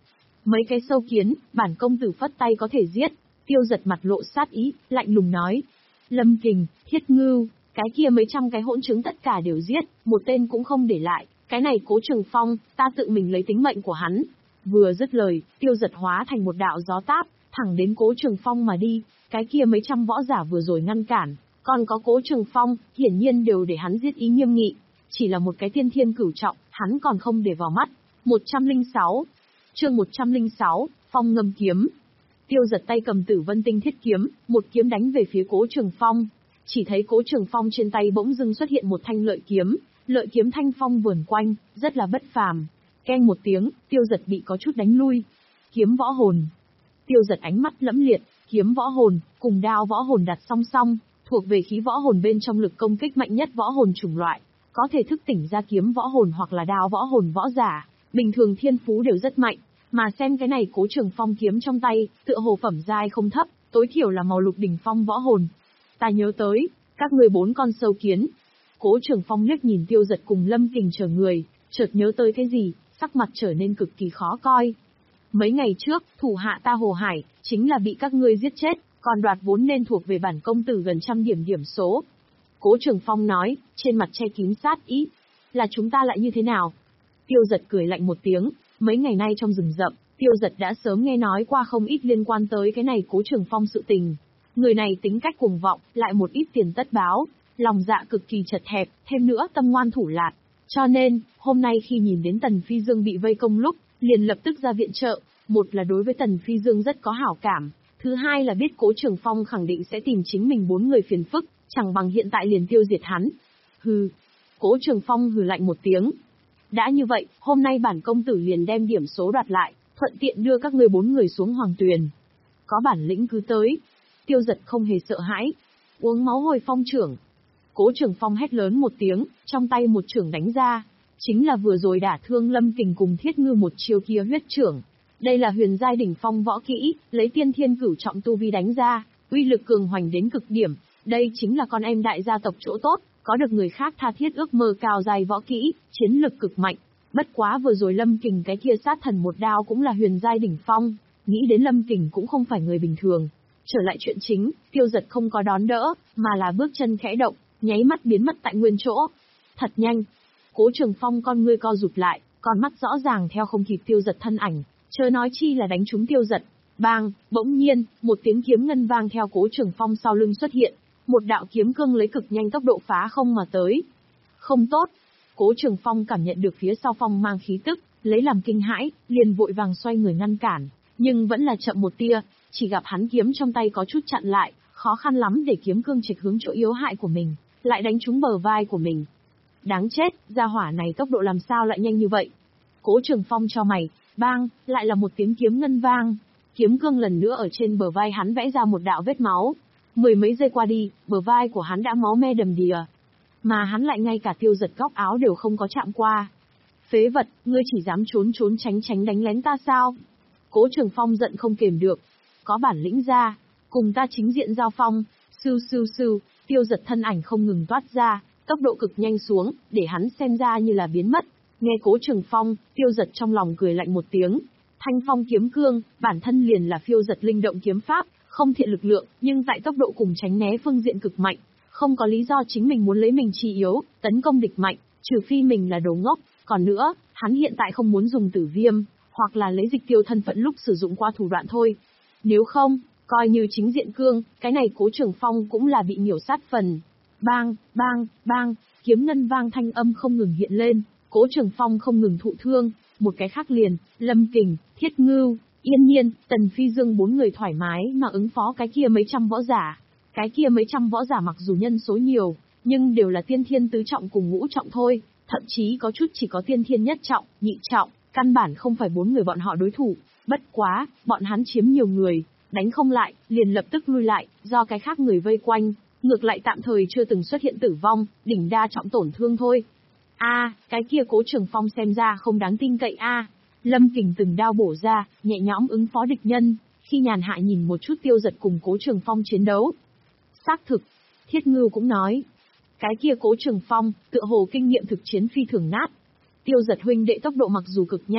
Speaker 1: Mấy cái sâu kiến, bản công tử phất tay có thể giết. Tiêu Giật mặt lộ sát ý, lạnh lùng nói. Lâm Kình, Thiết Ngưu, cái kia mấy trăm cái hỗn chứng tất cả đều giết, một tên cũng không để lại. Cái này Cố Trường Phong, ta tự mình lấy tính mệnh của hắn. Vừa dứt lời, Tiêu Giật hóa thành một đạo gió táp, thẳng đến Cố Trường Phong mà đi. Cái kia mấy trăm võ giả vừa rồi ngăn cản, còn có Cố Trường Phong, hiển nhiên đều để hắn giết ý nghiêm nghị. Chỉ là một cái tiên thiên cửu trọng, hắn còn không để vào mắt. một trăm lẻ sáu Chương một trăm lẻ sáu, Phong Ngâm Kiếm. Tiêu Giật tay cầm Tử Vân Tinh Thiết Kiếm, một kiếm đánh về phía Cố Trường Phong. Chỉ thấy Cố Trường Phong trên tay bỗng dưng xuất hiện một thanh lợi kiếm, lợi kiếm thanh phong vườn quanh, rất là bất phàm. Keng một tiếng, Tiêu Giật bị có chút đánh lui. Kiếm võ hồn. Tiêu Giật ánh mắt lẫm liệt, kiếm võ hồn, cùng đao võ hồn đặt song song, thuộc về khí võ hồn bên trong lực công kích mạnh nhất võ hồn chủng loại, có thể thức tỉnh ra kiếm võ hồn hoặc là đao võ hồn võ giả, bình thường thiên phú đều rất mạnh, mà xem cái này Cố Trường Phong kiếm trong tay, tựa hồ phẩm giai không thấp, tối thiểu là màu lục đỉnh phong võ hồn. Ta nhớ tới, các ngươi bốn con sâu kiến. Cố Trường Phong liếc nhìn Tiêu Giật cùng Lâm Kình chờ người, chợt nhớ tới cái gì, sắc mặt trở nên cực kỳ khó coi. Mấy ngày trước, thủ hạ ta Hồ Hải, chính là bị các ngươi giết chết, còn đoạt vốn nên thuộc về bản công tử gần trăm điểm điểm số. Cố Trường Phong nói, trên mặt che kín sát ý. Là chúng ta lại như thế nào? Tiêu Giật cười lạnh một tiếng, mấy ngày nay trong rừng rậm, Tiêu Giật đã sớm nghe nói qua không ít liên quan tới cái này Cố Trường Phong sự tình. Người này tính cách cuồng vọng, lại một ít tiền tất báo, lòng dạ cực kỳ chật hẹp, thêm nữa tâm ngoan thủ lạt. Cho nên, hôm nay khi nhìn đến Tần Phi Dương bị vây công lúc, liền lập tức ra viện trợ, một là đối với Tần Phi Dương rất có hảo cảm, thứ hai là biết Cố Trường Phong khẳng định sẽ tìm chính mình bốn người phiền phức, chẳng bằng hiện tại liền tiêu diệt hắn. Hừ. Cố Trường Phong hừ lạnh một tiếng. Đã như vậy, hôm nay bản công tử liền đem điểm số đoạt lại, thuận tiện đưa các ngươi bốn người xuống Hoàng Tuyền. Có bản lĩnh cứ tới. Tiêu Giật không hề sợ hãi. Uống máu hồi phong trưởng. Cố Trường Phong hét lớn một tiếng, trong tay một trưởng đánh ra. Chính là vừa rồi đả thương Lâm Kình cùng Thiết Ngư một chiêu kia huyết trưởng. Đây là huyền giai đỉnh phong võ kỹ, lấy tiên thiên cửu trọng tu vi đánh ra, uy lực cường hoành đến cực điểm. Đây chính là con em đại gia tộc chỗ tốt, có được người khác tha thiết ước mơ cao dài võ kỹ, chiến lực cực mạnh. Bất quá vừa rồi Lâm Kình cái kia sát thần một đao cũng là huyền giai đỉnh phong, nghĩ đến Lâm Kình cũng không phải người bình thường. Trở lại chuyện chính, Tiêu Giật không có đón đỡ, mà là bước chân khẽ động, nháy mắt biến mất tại nguyên chỗ. Thật nhanh. Cố Trường Phong con ngươi co rụt lại, con mắt rõ ràng theo không kịp Tiêu Giật thân ảnh, chớ nói chi là đánh trúng Tiêu Giật. Bang, bỗng nhiên, một tiếng kiếm ngân vang theo Cố Trường Phong sau lưng xuất hiện, một đạo kiếm cương lấy cực nhanh tốc độ phá không mà tới. Không tốt. Cố Trường Phong cảm nhận được phía sau phong mang khí tức, lấy làm kinh hãi, liền vội vàng xoay người ngăn cản, nhưng vẫn là chậm một tia, chỉ gặp hắn kiếm trong tay có chút chặn lại, khó khăn lắm để kiếm cương trịch hướng chỗ yếu hại của mình, lại đánh trúng bờ vai của mình. Đáng chết, gia hỏa này tốc độ làm sao lại nhanh như vậy? Cố Trường Phong cho mày, bang, lại là một tiếng kiếm ngân vang, kiếm cương lần nữa ở trên bờ vai hắn vẽ ra một đạo vết máu. Mười mấy giây qua đi, bờ vai của hắn đã máu me đầm đìa. Mà hắn lại ngay cả Tiêu Giật góc áo đều không có chạm qua. Phế vật, ngươi chỉ dám trốn trốn tránh tránh đánh lén ta sao? Cố Trường Phong giận không kềm được. Có bản lĩnh ra, cùng ta chính diện giao phong. Sưu sưu sưu, Tiêu Giật thân ảnh không ngừng toát ra, tốc độ cực nhanh xuống, để hắn xem ra như là biến mất. Nghe Cố Trường Phong, Tiêu Giật trong lòng cười lạnh một tiếng. Thanh phong kiếm cương, bản thân liền là phiêu giật linh động kiếm pháp, không thiện lực lượng, nhưng tại tốc độ cùng tránh né phương diện cực mạnh, không có lý do chính mình muốn lấy mình chi yếu, tấn công địch mạnh, trừ phi mình là đồ ngốc. Còn nữa, hắn hiện tại không muốn dùng tử viêm, hoặc là lấy dịch tiêu thân phận lúc sử dụng qua thủ đoạn thôi. Nếu không, coi như chính diện cương, cái này Cố Trường Phong cũng là bị miểu sát phần. Bang, bang, bang, kiếm ngân vang thanh âm không ngừng hiện lên, Cố Trường Phong không ngừng thụ thương, một cái khác liền, Lâm Kình, Thiết Ngưu, Yên Nhiên, Tần Phi Dương bốn người thoải mái mà ứng phó cái kia mấy trăm võ giả. Cái kia mấy trăm võ giả mặc dù nhân số nhiều, nhưng đều là tiên thiên tứ trọng cùng ngũ trọng thôi, thậm chí có chút chỉ có tiên thiên nhất trọng, nhị trọng, căn bản không phải bốn người bọn họ đối thủ. Bất quá, bọn hắn chiếm nhiều người, đánh không lại, liền lập tức lui lại, do cái khác người vây quanh, ngược lại tạm thời chưa từng xuất hiện tử vong, đỉnh đa trọng tổn thương thôi. A, à, cái kia Cố Trường Phong xem ra không đáng tin cậy a. À. Lâm Kình từng đao bổ ra, nhẹ nhõm ứng phó địch nhân, khi nhàn hạ nhìn một chút Tiêu Giật cùng Cố Trường Phong chiến đấu. Xác thực, Thiết Ngưu cũng nói, cái kia Cố Trường Phong, tựa hồ kinh nghiệm thực chiến phi thường nát. Tiêu Giật huynh đệ tốc độ mặc dù cực nhanh,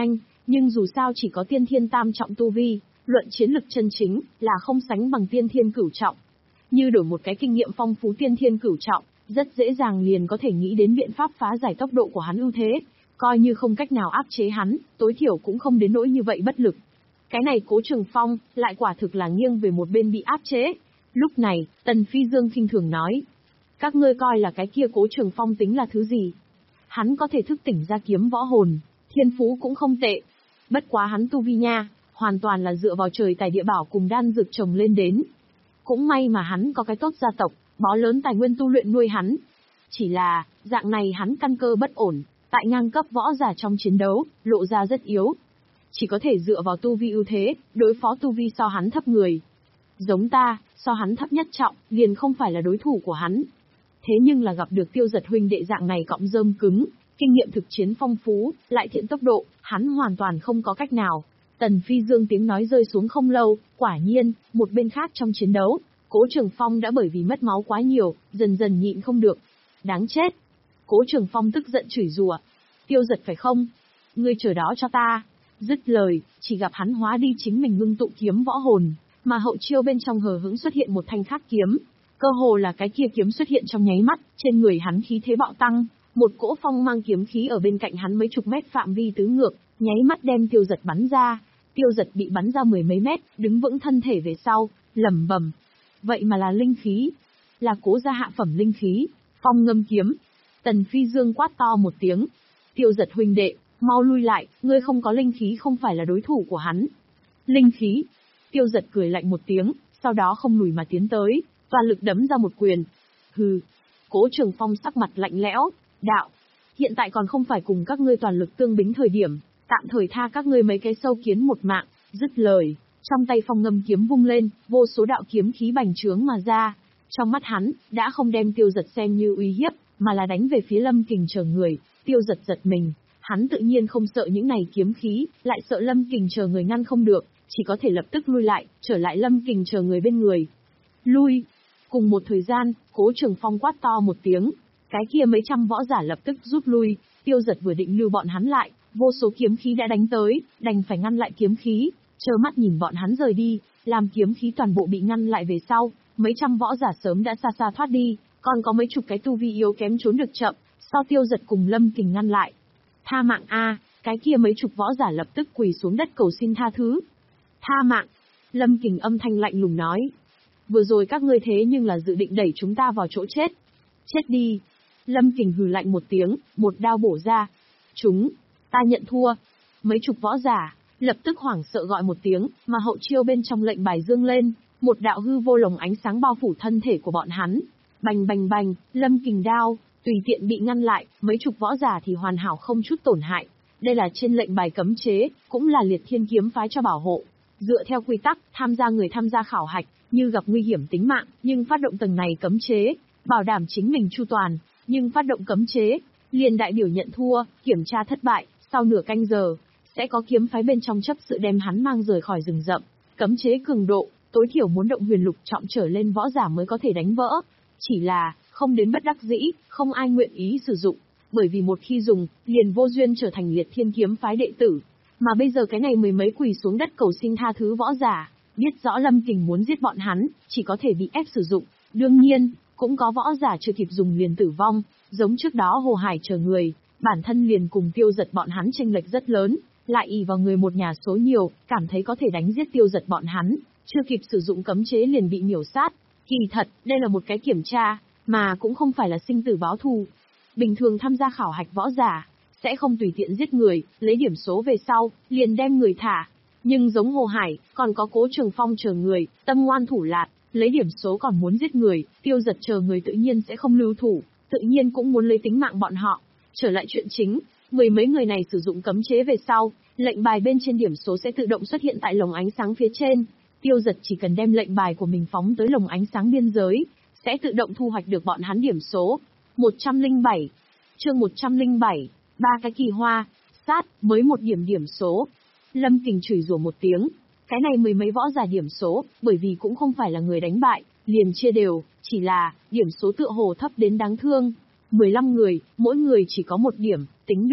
Speaker 1: Nhưng dù sao chỉ có tiên thiên tam trọng tu vi, luận chiến lực chân chính, là không sánh bằng tiên thiên cửu trọng. Như đổi một cái kinh nghiệm phong phú tiên thiên cửu trọng, rất dễ dàng liền có thể nghĩ đến biện pháp phá giải tốc độ của hắn ưu thế, coi như không cách nào áp chế hắn, tối thiểu cũng không đến nỗi như vậy bất lực. Cái này Cố Trường Phong, lại quả thực là nghiêng về một bên bị áp chế. Lúc này, Tần Phi Dương khinh thường nói. Các ngươi coi là cái kia Cố Trường Phong tính là thứ gì? Hắn có thể thức tỉnh ra kiếm võ hồn, thiên phú cũng không tệ. Bất quá hắn tu vi nha, hoàn toàn là dựa vào trời tài địa bảo cùng đan dược trồng lên đến. Cũng may mà hắn có cái tốt gia tộc, bó lớn tài nguyên tu luyện nuôi hắn. Chỉ là, dạng này hắn căn cơ bất ổn, tại ngang cấp võ giả trong chiến đấu, lộ ra rất yếu. Chỉ có thể dựa vào tu vi ưu thế, đối phó tu vi so hắn thấp người. Giống ta, so hắn thấp nhất trọng, liền không phải là đối thủ của hắn. Thế nhưng là gặp được Tiêu Giật huynh đệ dạng này cọng rơm cứng, kinh nghiệm thực chiến phong phú, lại thiện tốc độ, hắn hoàn toàn không có cách nào. Tần Phi Dương tiếng nói rơi xuống không lâu, quả nhiên, một bên khác trong chiến đấu, Cố Trường Phong đã bởi vì mất máu quá nhiều, dần dần nhịn không được. Đáng chết! Cố Trường Phong tức giận chửi rủa. Tiêu Giật phải không? Ngươi chờ đó cho ta. Dứt lời, chỉ gặp hắn hóa đi chính mình ngưng tụ kiếm võ hồn, mà hậu chiêu bên trong hờ hững xuất hiện một thanh khác kiếm. Cơ hồ là cái kia kiếm xuất hiện trong nháy mắt, trên người hắn khí thế bạo tăng, một cỗ phong mang kiếm khí ở bên cạnh hắn mấy chục mét phạm vi tứ ngược, nháy mắt đem Tiêu Giật bắn ra. Tiêu Giật bị bắn ra mười mấy mét, đứng vững thân thể về sau, lẩm bẩm. Vậy mà là linh khí, là Cố gia hạ phẩm linh khí, phong ngâm kiếm. Tần Phi Dương quát to một tiếng. Tiêu Giật huynh đệ, mau lui lại, ngươi không có linh khí không phải là đối thủ của hắn. Linh khí? Tiêu Giật cười lạnh một tiếng, sau đó không lùi mà tiến tới, toàn lực đấm ra một quyền. Hừ. Cố Trường Phong sắc mặt lạnh lẽo, đạo. Hiện tại còn không phải cùng các ngươi toàn lực tương bính thời điểm, tạm thời tha các ngươi mấy cái sâu kiến một mạng. Dứt lời, trong tay phong ngâm kiếm vung lên, vô số đạo kiếm khí bành trướng mà ra. Trong mắt hắn, đã không đem Tiêu Giật xem như uy hiếp, mà là đánh về phía Lâm Kình chờ người. Tiêu Giật giật mình, hắn tự nhiên không sợ những này kiếm khí, lại sợ Lâm Kình chờ người ngăn không được, chỉ có thể lập tức lui lại, trở lại Lâm Kình chờ người bên người. Lui! Cùng một thời gian, Cố Trường Phong quát to một tiếng, cái kia mấy trăm võ giả lập tức rút lui. Tiêu Giật vừa định lưu bọn hắn lại, vô số kiếm khí đã đánh tới, đành phải ngăn lại kiếm khí, trơ mắt nhìn bọn hắn rời đi, làm kiếm khí toàn bộ bị ngăn lại về sau, mấy trăm võ giả sớm đã xa xa thoát đi, còn có mấy chục cái tu vi yếu kém trốn được chậm, sau Tiêu Giật cùng Lâm Kình ngăn lại. Tha mạng a, cái kia mấy chục võ giả lập tức quỳ xuống đất cầu xin tha thứ. Tha mạng! Lâm Kình âm thanh lạnh lùng nói. Vừa rồi các ngươi thế nhưng là dự định đẩy chúng ta vào chỗ chết. Chết đi! Lâm Kình hừ lạnh một tiếng, một đao bổ ra. Chúng! Ta nhận thua! Mấy chục võ giả, lập tức hoảng sợ gọi một tiếng, mà hậu chiêu bên trong lệnh bài dương lên, một đạo hư vô lồng ánh sáng bao phủ thân thể của bọn hắn. Bành bành bành, Lâm Kình đao, tùy tiện bị ngăn lại, mấy chục võ giả thì hoàn hảo không chút tổn hại. Đây là trên lệnh bài cấm chế, cũng là Liệt Thiên kiếm phái cho bảo hộ. Dựa theo quy tắc, tham gia người tham gia khảo hạch, như gặp nguy hiểm tính mạng, nhưng phát động tầng này cấm chế, bảo đảm chính mình chu toàn, nhưng phát động cấm chế, liền đại biểu nhận thua, kiểm tra thất bại, sau nửa canh giờ, sẽ có kiếm phái bên trong chấp sự đem hắn mang rời khỏi rừng rậm. Cấm chế cường độ, tối thiểu muốn động huyền lục trọng trở lên võ giả mới có thể đánh vỡ. Chỉ là, không đến bất đắc dĩ, không ai nguyện ý sử dụng, bởi vì một khi dùng, liền vô duyên trở thành Liệt Thiên kiếm phái đệ tử. Mà bây giờ cái này mười mấy quỳ xuống đất cầu xin tha thứ võ giả, biết rõ Lâm Kình muốn giết bọn hắn, chỉ có thể bị ép sử dụng. Đương nhiên, cũng có võ giả chưa kịp dùng liền tử vong, giống trước đó Hồ Hải chờ người, bản thân liền cùng Tiêu Giật bọn hắn chênh lệch rất lớn, lại ỷ vào người một nhà số nhiều, cảm thấy có thể đánh giết Tiêu Giật bọn hắn, chưa kịp sử dụng cấm chế liền bị miểu sát. Kỳ thật, đây là một cái kiểm tra, mà cũng không phải là sinh tử báo thù. Bình thường tham gia khảo hạch võ giả, sẽ không tùy tiện giết người, lấy điểm số về sau, liền đem người thả. Nhưng giống Hồ Hải, còn có Cố Trường Phong chờ người, tâm ngoan thủ lạt, lấy điểm số còn muốn giết người, Tiêu Giật chờ người tự nhiên sẽ không lưu thủ, tự nhiên cũng muốn lấy tính mạng bọn họ. Trở lại chuyện chính, mười mấy người này sử dụng cấm chế về sau, lệnh bài bên trên điểm số sẽ tự động xuất hiện tại lồng ánh sáng phía trên. Tiêu Giật chỉ cần đem lệnh bài của mình phóng tới lồng ánh sáng biên giới, sẽ tự động thu hoạch được bọn hắn điểm số. một trăm lẻ bảy. Chương một trăm lẻ bảy. Ba cái kỳ hoa, sát, mới một điểm điểm số. Lâm Kình chửi rủa một tiếng. Cái này mười mấy võ giả điểm số, bởi vì cũng không phải là người đánh bại, liền chia đều, chỉ là, điểm số tựa hồ thấp đến đáng thương. mười lăm người, mỗi người chỉ có một điểm, tính được,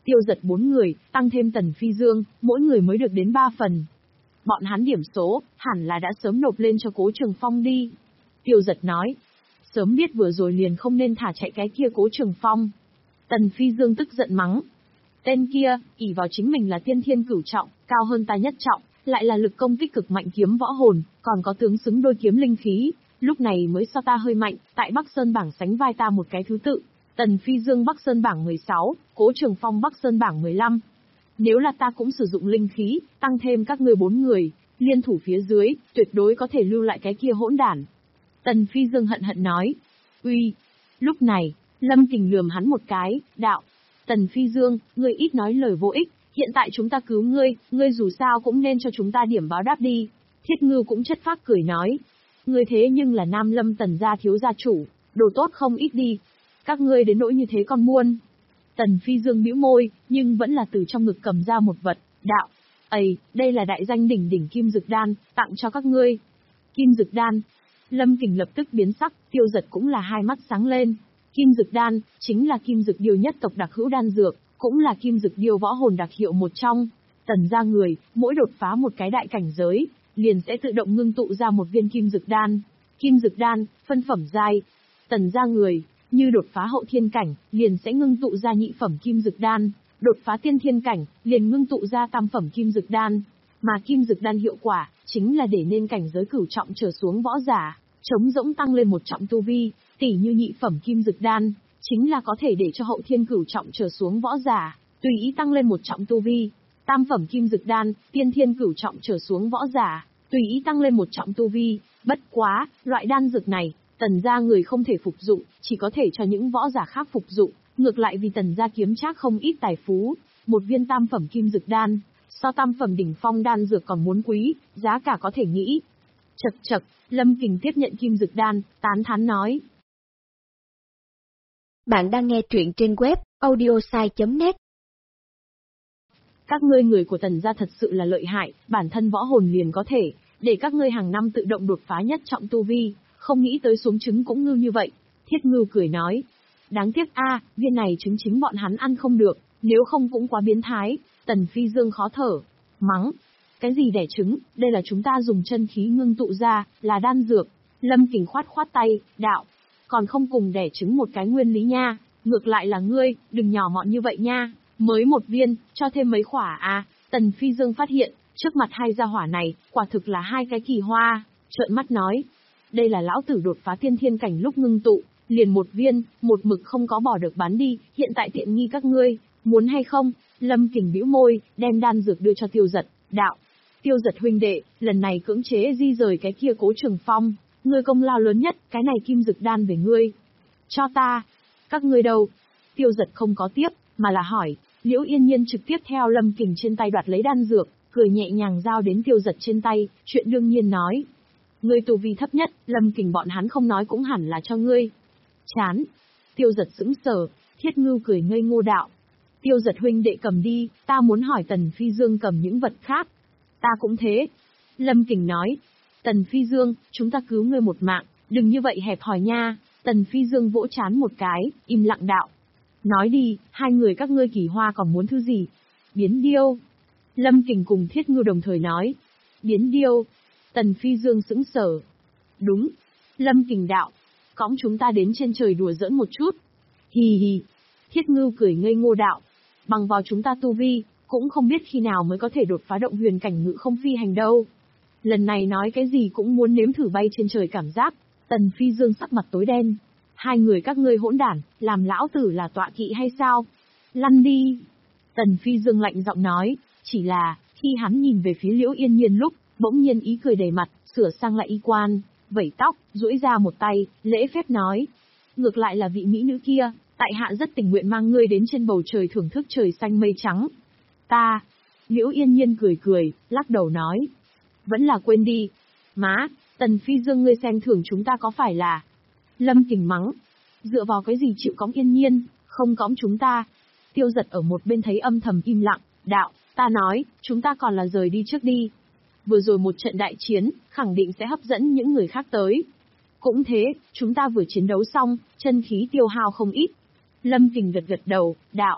Speaker 1: Tiêu Giật bốn người, tăng thêm Tần Phi Dương, mỗi người mới được đến ba phần. Bọn hắn điểm số, hẳn là đã sớm nộp lên cho Cố Trường Phong đi. Tiêu Giật nói, sớm biết vừa rồi liền không nên thả chạy cái kia Cố Trường Phong. Tần Phi Dương tức giận mắng. Tên kia, ỷ vào chính mình là tiên thiên cửu trọng, cao hơn ta nhất trọng, lại là lực công kích cực mạnh kiếm võ hồn, còn có tướng xứng đôi kiếm linh khí, lúc này mới so ta hơi mạnh, tại Bắc Sơn bảng sánh vai ta một cái thứ tự. Tần Phi Dương Bắc Sơn bảng mười sáu, Cố Trường Phong Bắc Sơn bảng mười lăm. Nếu là ta cũng sử dụng linh khí, tăng thêm các ngươi bốn người, liên thủ phía dưới, tuyệt đối có thể lưu lại cái kia hỗn đản. Tần Phi Dương hận hận nói. Uy. Lúc này, Lâm Kình lườm hắn một cái, đạo. Tần Phi Dương, ngươi ít nói lời vô ích, hiện tại chúng ta cứu ngươi, ngươi dù sao cũng nên cho chúng ta điểm báo đáp đi. Thiết Ngưu cũng chất phác cười nói. Ngươi thế nhưng là Nam Lâm Tần gia thiếu gia chủ, đồ tốt không ít đi. Các ngươi đến nỗi như thế còn muôn. Tần Phi Dương bĩu môi, nhưng vẫn là từ trong ngực cầm ra một vật, đạo. Ây, đây là đại danh đỉnh đỉnh kim dực đan, tặng cho các ngươi. Kim dực đan. Lâm Kình lập tức biến sắc, Tiêu Giật cũng là hai mắt sáng lên. Kim dực đan, chính là kim dực điêu nhất tộc đặc hữu đan dược, cũng là kim dực điêu võ hồn đặc hiệu một trong. Tần gia người, mỗi đột phá một cái đại cảnh giới, liền sẽ tự động ngưng tụ ra một viên kim dực đan. Kim dực đan, phân phẩm giai. Tần gia người, như đột phá hậu thiên cảnh, liền sẽ ngưng tụ ra nhị phẩm kim dực đan, đột phá tiên thiên cảnh, liền ngưng tụ ra tam phẩm kim dực đan. Mà kim dực đan hiệu quả, chính là để nên cảnh giới cửu trọng trở xuống võ giả, chống rỗng tăng lên một trọng tu vi, tỉ như nhị phẩm kim dực đan, chính là có thể để cho hậu thiên cửu trọng trở xuống võ giả, tùy ý tăng lên một trọng tu vi. Tam phẩm kim dực đan, tiên thiên cửu trọng trở xuống võ giả, tùy ý tăng lên một trọng tu vi. Bất quá, loại đan dược này, Tần gia người không thể phục dụng, chỉ có thể cho những võ giả khác phục dụng, ngược lại vì Tần gia kiếm trác không ít tài phú, một viên tam phẩm kim dực đan, so tam phẩm đỉnh phong đan dược còn muốn quý, giá cả có thể nghĩ. Chậc chậc, Lâm Kình tiếp nhận kim dực đan, tán thán nói.
Speaker 2: Bạn đang nghe truyện trên web audiosai chấm net.
Speaker 1: Các ngươi người của Tần gia thật sự là lợi hại, bản thân võ hồn liền có thể, để các ngươi hàng năm tự động đột phá nhất trọng tu vi, không nghĩ tới xuống trứng cũng ngưu như vậy. Thiết Ngưu cười nói. Đáng tiếc a, viên này trứng chính bọn hắn ăn không được, nếu không cũng quá biến thái. Tần Phi Dương khó thở, mắng. Cái gì đẻ trứng, đây là chúng ta dùng chân khí ngưng tụ ra, là đan dược. Lâm Kình khoát khoát tay, đạo. Còn không cùng đẻ trứng một cái nguyên lý nha, ngược lại là ngươi, đừng nhỏ mọn như vậy nha. Mới một viên, cho thêm mấy khỏa à. Tần Phi Dương phát hiện, trước mặt hai gia hỏa này, quả thực là hai cái kỳ hoa, trợn mắt nói. Đây là lão tử đột phá tiên thiên cảnh lúc ngưng tụ, liền một viên, một mực không có bỏ được bán đi, hiện tại tiện nghi các ngươi, muốn hay không? Lâm Kình bĩu môi, đem đan dược đưa cho Tiêu Giật, đạo. Tiêu Giật huynh đệ, lần này cưỡng chế di rời cái kia Cố Trường Phong, ngươi công lao lớn nhất, cái này kim dực đan về ngươi. Cho ta. Các ngươi đâu? Tiêu Giật không có tiếp, mà là hỏi. Liễu Yên Nhiên trực tiếp theo Lâm Kình trên tay đoạt lấy đan dược, cười nhẹ nhàng giao đến Tiêu Giật trên tay, chuyện đương nhiên nói. Ngươi tu vi thấp nhất, Lâm Kình bọn hắn không nói cũng hẳn là cho ngươi. Chán. Tiêu Giật sững sờ, Thiết Ngưu cười ngây ngô đạo. Tiêu Giật huynh đệ cầm đi, ta muốn hỏi Tần Phi Dương cầm những vật khác. Ta cũng thế. Lâm Kình nói. Tần Phi Dương, chúng ta cứu ngươi một mạng, đừng như vậy hẹp hòi nha. Tần Phi Dương vỗ chán một cái, im lặng đạo. Nói đi, hai người các ngươi kỳ hoa còn muốn thứ gì? Biến điêu. Lâm Kình cùng Thiết Ngưu đồng thời nói. Biến điêu. Tần Phi Dương sững sờ. Đúng. Lâm Kình đạo. Cõng chúng ta đến trên trời đùa giỡn một chút. Hì hì. Thiết Ngưu cười ngây ngô đạo. Bằng vào chúng ta tu vi, cũng không biết khi nào mới có thể đột phá động huyền cảnh ngự không phi hành đâu. Lần này nói cái gì cũng muốn nếm thử bay trên trời cảm giác. Tần Phi Dương sắc mặt tối đen. Hai người các ngươi hỗn đản, làm lão tử là tọa kỵ hay sao? Lăn đi. Tần Phi Dương lạnh giọng nói, chỉ là, khi hắn nhìn về phía Liễu Yên Nhiên lúc, bỗng nhiên ý cười đầy mặt, sửa sang lại y quan, vẩy tóc, duỗi ra một tay, lễ phép nói. Ngược lại là vị mỹ nữ kia, tại hạ rất tình nguyện mang ngươi đến trên bầu trời thưởng thức trời xanh mây trắng. Ta. Liễu Yên Nhiên cười cười, lắc đầu nói. Vẫn là quên đi. Má, Tần Phi Dương ngươi xem thường chúng ta có phải là... Lâm Kình mắng. Dựa vào cái gì chịu cõng Yên Nhiên, không cõng chúng ta. Tiêu Giật ở một bên thấy âm thầm im lặng, đạo, ta nói, chúng ta còn là rời đi trước đi. Vừa rồi một trận đại chiến, khẳng định sẽ hấp dẫn những người khác tới. Cũng thế, chúng ta vừa chiến đấu xong, chân khí tiêu hao không ít. Lâm Kình gật gật đầu, đạo.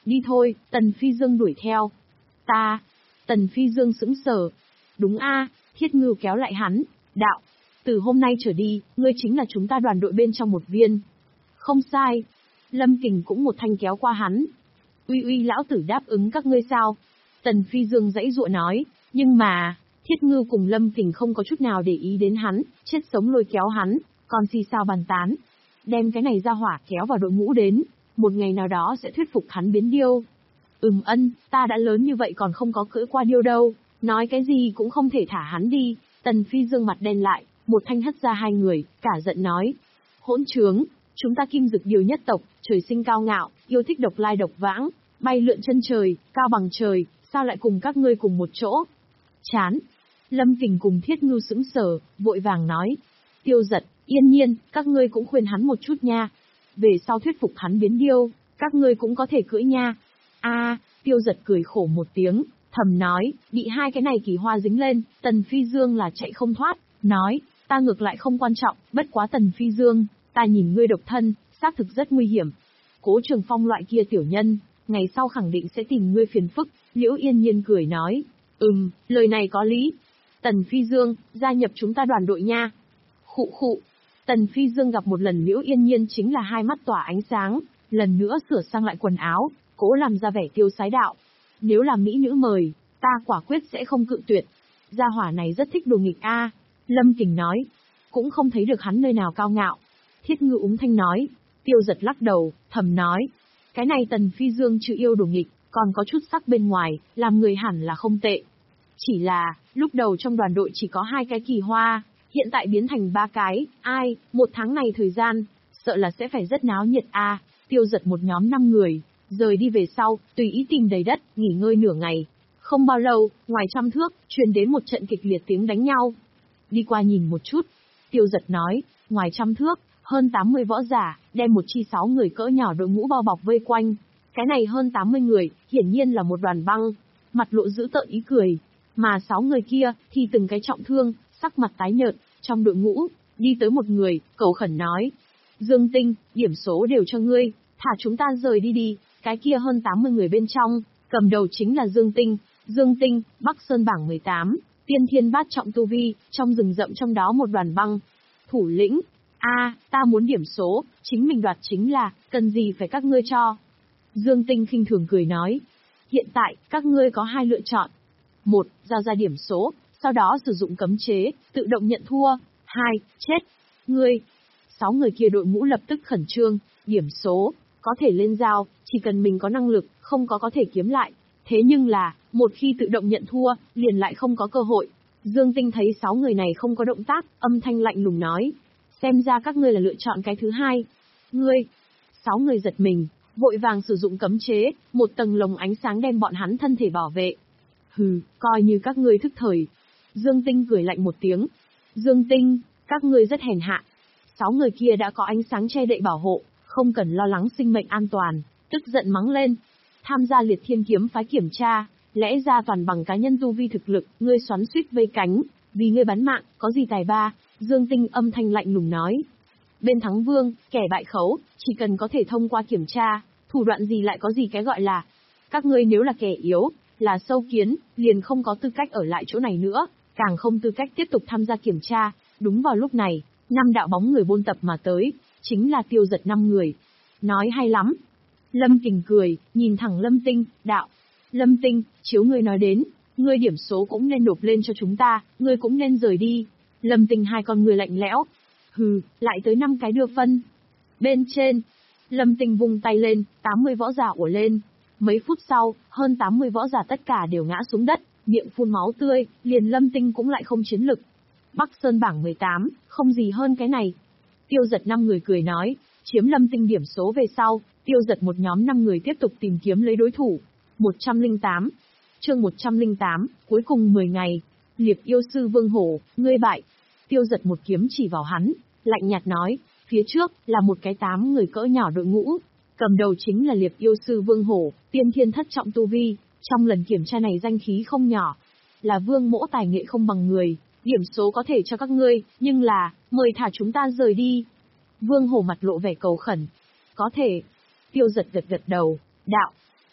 Speaker 1: Đi thôi, Tần Phi Dương đuổi theo. Ta, Tần Phi Dương sững sờ. Đúng a, Thiết Ngưu kéo lại hắn, đạo. Từ hôm nay trở đi, ngươi chính là chúng ta đoàn đội bên trong một viên. Không sai. Lâm Kình cũng một thanh kéo qua hắn. Uy uy lão tử đáp ứng các ngươi sao? Tần Phi Dương giãy giụa nói, nhưng mà, Thiết Ngưu cùng Lâm Kình không có chút nào để ý đến hắn, chết sống lôi kéo hắn, còn xì xào bàn tán. Đem cái này ra hỏa kéo vào đội ngũ đến, một ngày nào đó sẽ thuyết phục hắn biến điêu. Ừm ân, ta đã lớn như vậy còn không có cưỡi qua điêu đâu, nói cái gì cũng không thể thả hắn đi. Tần Phi Dương mặt đen lại, một thanh hất ra hai người, cả giận nói. Hỗn trướng, chúng ta Kim Dực Điều nhất tộc, trời sinh cao ngạo, yêu thích độc lai độc vãng, bay lượn chân trời, cao bằng trời, sao lại cùng các ngươi cùng một chỗ? Chán. Lâm Kình cùng Thiết Ngưu sững sờ, vội vàng nói. Tiêu Giật, Yên Nhiên, các ngươi cũng khuyên hắn một chút nha. Về sau thuyết phục hắn biến điêu, các ngươi cũng có thể cưỡi nha. A, Tiêu Giật cười khổ một tiếng, thầm nói, bị hai cái này kỳ hoa dính lên, Tần Phi Dương là chạy không thoát, nói, ta ngược lại không quan trọng, bất quá Tần Phi Dương, ta nhìn ngươi độc thân, xác thực rất nguy hiểm. Cố Trường Phong loại kia tiểu nhân, ngày sau khẳng định sẽ tìm ngươi phiền phức. Liễu Yên Nhiên cười nói, ừm, lời này có lý. Tần Phi Dương, gia nhập chúng ta đoàn đội nha. Khụ khụ. Tần Phi Dương gặp một lần Liễu Yên Nhiên chính là hai mắt tỏa ánh sáng, lần nữa sửa sang lại quần áo, cố làm ra vẻ tiêu sái đạo. Nếu là mỹ nữ mời, ta quả quyết sẽ không cự tuyệt. Gia hỏa này rất thích đồ nghịch a. Lâm Kình nói, cũng không thấy được hắn nơi nào cao ngạo. Thiết Ngưu úng thanh nói, Tiêu Giật lắc đầu, thầm nói, cái này Tần Phi Dương chưa yêu đồ nghịch, còn có chút sắc bên ngoài, làm người hẳn là không tệ. Chỉ là, lúc đầu trong đoàn đội chỉ có hai cái kỳ hoa, hiện tại biến thành ba cái, ai, một tháng này thời gian, sợ là sẽ phải rất náo nhiệt a. Tiêu Giật một nhóm năm người, rời đi về sau, tùy ý tìm đầy đất, nghỉ ngơi nửa ngày. Không bao lâu, ngoài trăm thước, truyền đến một trận kịch liệt tiếng đánh nhau. Đi qua nhìn một chút, Tiêu Giật nói, ngoài trăm thước, hơn tám mươi võ giả, đem một chi sáu người cỡ nhỏ đội ngũ bao bọc vây quanh. Cái này hơn tám mươi người, hiển nhiên là một đoàn băng, mặt lộ dữ tợn ý cười. Mà sáu người kia, thì từng cái trọng thương, sắc mặt tái nhợt, trong đội ngũ, đi tới một người, cầu khẩn nói. Dương Tinh, điểm số đều cho ngươi, thả chúng ta rời đi đi. Cái kia hơn tám mươi người bên trong, cầm đầu chính là Dương Tinh. Dương Tinh, Bắc Sơn bảng mười tám, tiên thiên bát trọng tu vi, trong rừng rậm trong đó một đoàn băng. Thủ lĩnh, a, ta muốn điểm số, chính mình đoạt chính là, cần gì phải các ngươi cho. Dương Tinh khinh thường cười nói, hiện tại, các ngươi có hai lựa chọn. Một, giao ra điểm số, sau đó sử dụng cấm chế, tự động nhận thua. Hai, chết. Ngươi. Sáu người kia đội ngũ lập tức khẩn trương, điểm số, có thể lên giao, chỉ cần mình có năng lực, không có có thể kiếm lại. Thế nhưng là, một khi tự động nhận thua, liền lại không có cơ hội. Dương Tinh thấy sáu người này không có động tác, âm thanh lạnh lùng nói. Xem ra các ngươi là lựa chọn cái thứ hai. Ngươi. Sáu người giật mình, vội vàng sử dụng cấm chế, một tầng lồng ánh sáng đem bọn hắn thân thể bảo vệ. Hừ, coi như các ngươi thức thời. Dương Tinh cười lạnh một tiếng. Dương Tinh, các ngươi rất hèn hạ. Sáu người kia đã có ánh sáng che đậy bảo hộ, không cần lo lắng sinh mệnh an toàn, tức giận mắng lên. Tham gia Liệt Thiên Kiếm phái kiểm tra, lẽ ra toàn bằng cá nhân tu vi thực lực, ngươi xoắn xuýt vây cánh, vì ngươi bắn mạng, có gì tài ba? Dương Tinh âm thanh lạnh lùng nói. Bên thắng vương, kẻ bại khấu, chỉ cần có thể thông qua kiểm tra, thủ đoạn gì lại có gì cái gọi là. Các ngươi nếu là kẻ yếu, là sâu kiến, liền không có tư cách ở lại chỗ này nữa, càng không tư cách tiếp tục tham gia kiểm tra. Đúng vào lúc này, năm đạo bóng người buôn tập mà tới, chính là Tiêu Giật năm người. Nói hay lắm. Lâm Kình cười, nhìn thẳng Lâm Tinh, đạo. Lâm Tinh, chiếu ngươi nói đến, ngươi điểm số cũng nên nộp lên cho chúng ta, ngươi cũng nên rời đi. Lâm Tinh hai con người lạnh lẽo. Hừ, lại tới năm cái đưa phân. Bên trên, Lâm Tinh vung tay lên, tám mươi võ giả ùa lên. Mấy phút sau, hơn tám mươi võ giả tất cả đều ngã xuống đất, miệng phun máu tươi, liền Lâm Tinh cũng lại không chiến lực. Bắc Sơn bảng mười tám, không gì hơn cái này. Tiêu Giật năm người cười nói, chiếm Lâm Tinh điểm số về sau, Tiêu Giật một nhóm năm người tiếp tục tìm kiếm lấy đối thủ. một trăm lẻ tám. Chương một trăm lẻ tám, cuối cùng mười ngày. Liệp yêu sư Vương Hổ, ngươi bại. Tiêu Giật một kiếm chỉ vào hắn, lạnh nhạt nói, phía trước là một cái tám người cỡ nhỏ đội ngũ, cầm đầu chính là Liệp yêu sư Vương Hổ, tiên thiên thất trọng tu vi, trong lần kiểm tra này danh khí không nhỏ, là Vương Mỗ tài nghệ không bằng người, điểm số có thể cho các ngươi, nhưng là, mời thả chúng ta rời đi. Vương Hổ mặt lộ vẻ cầu khẩn. Có thể. Tiêu Giật gật gật đầu, đạo.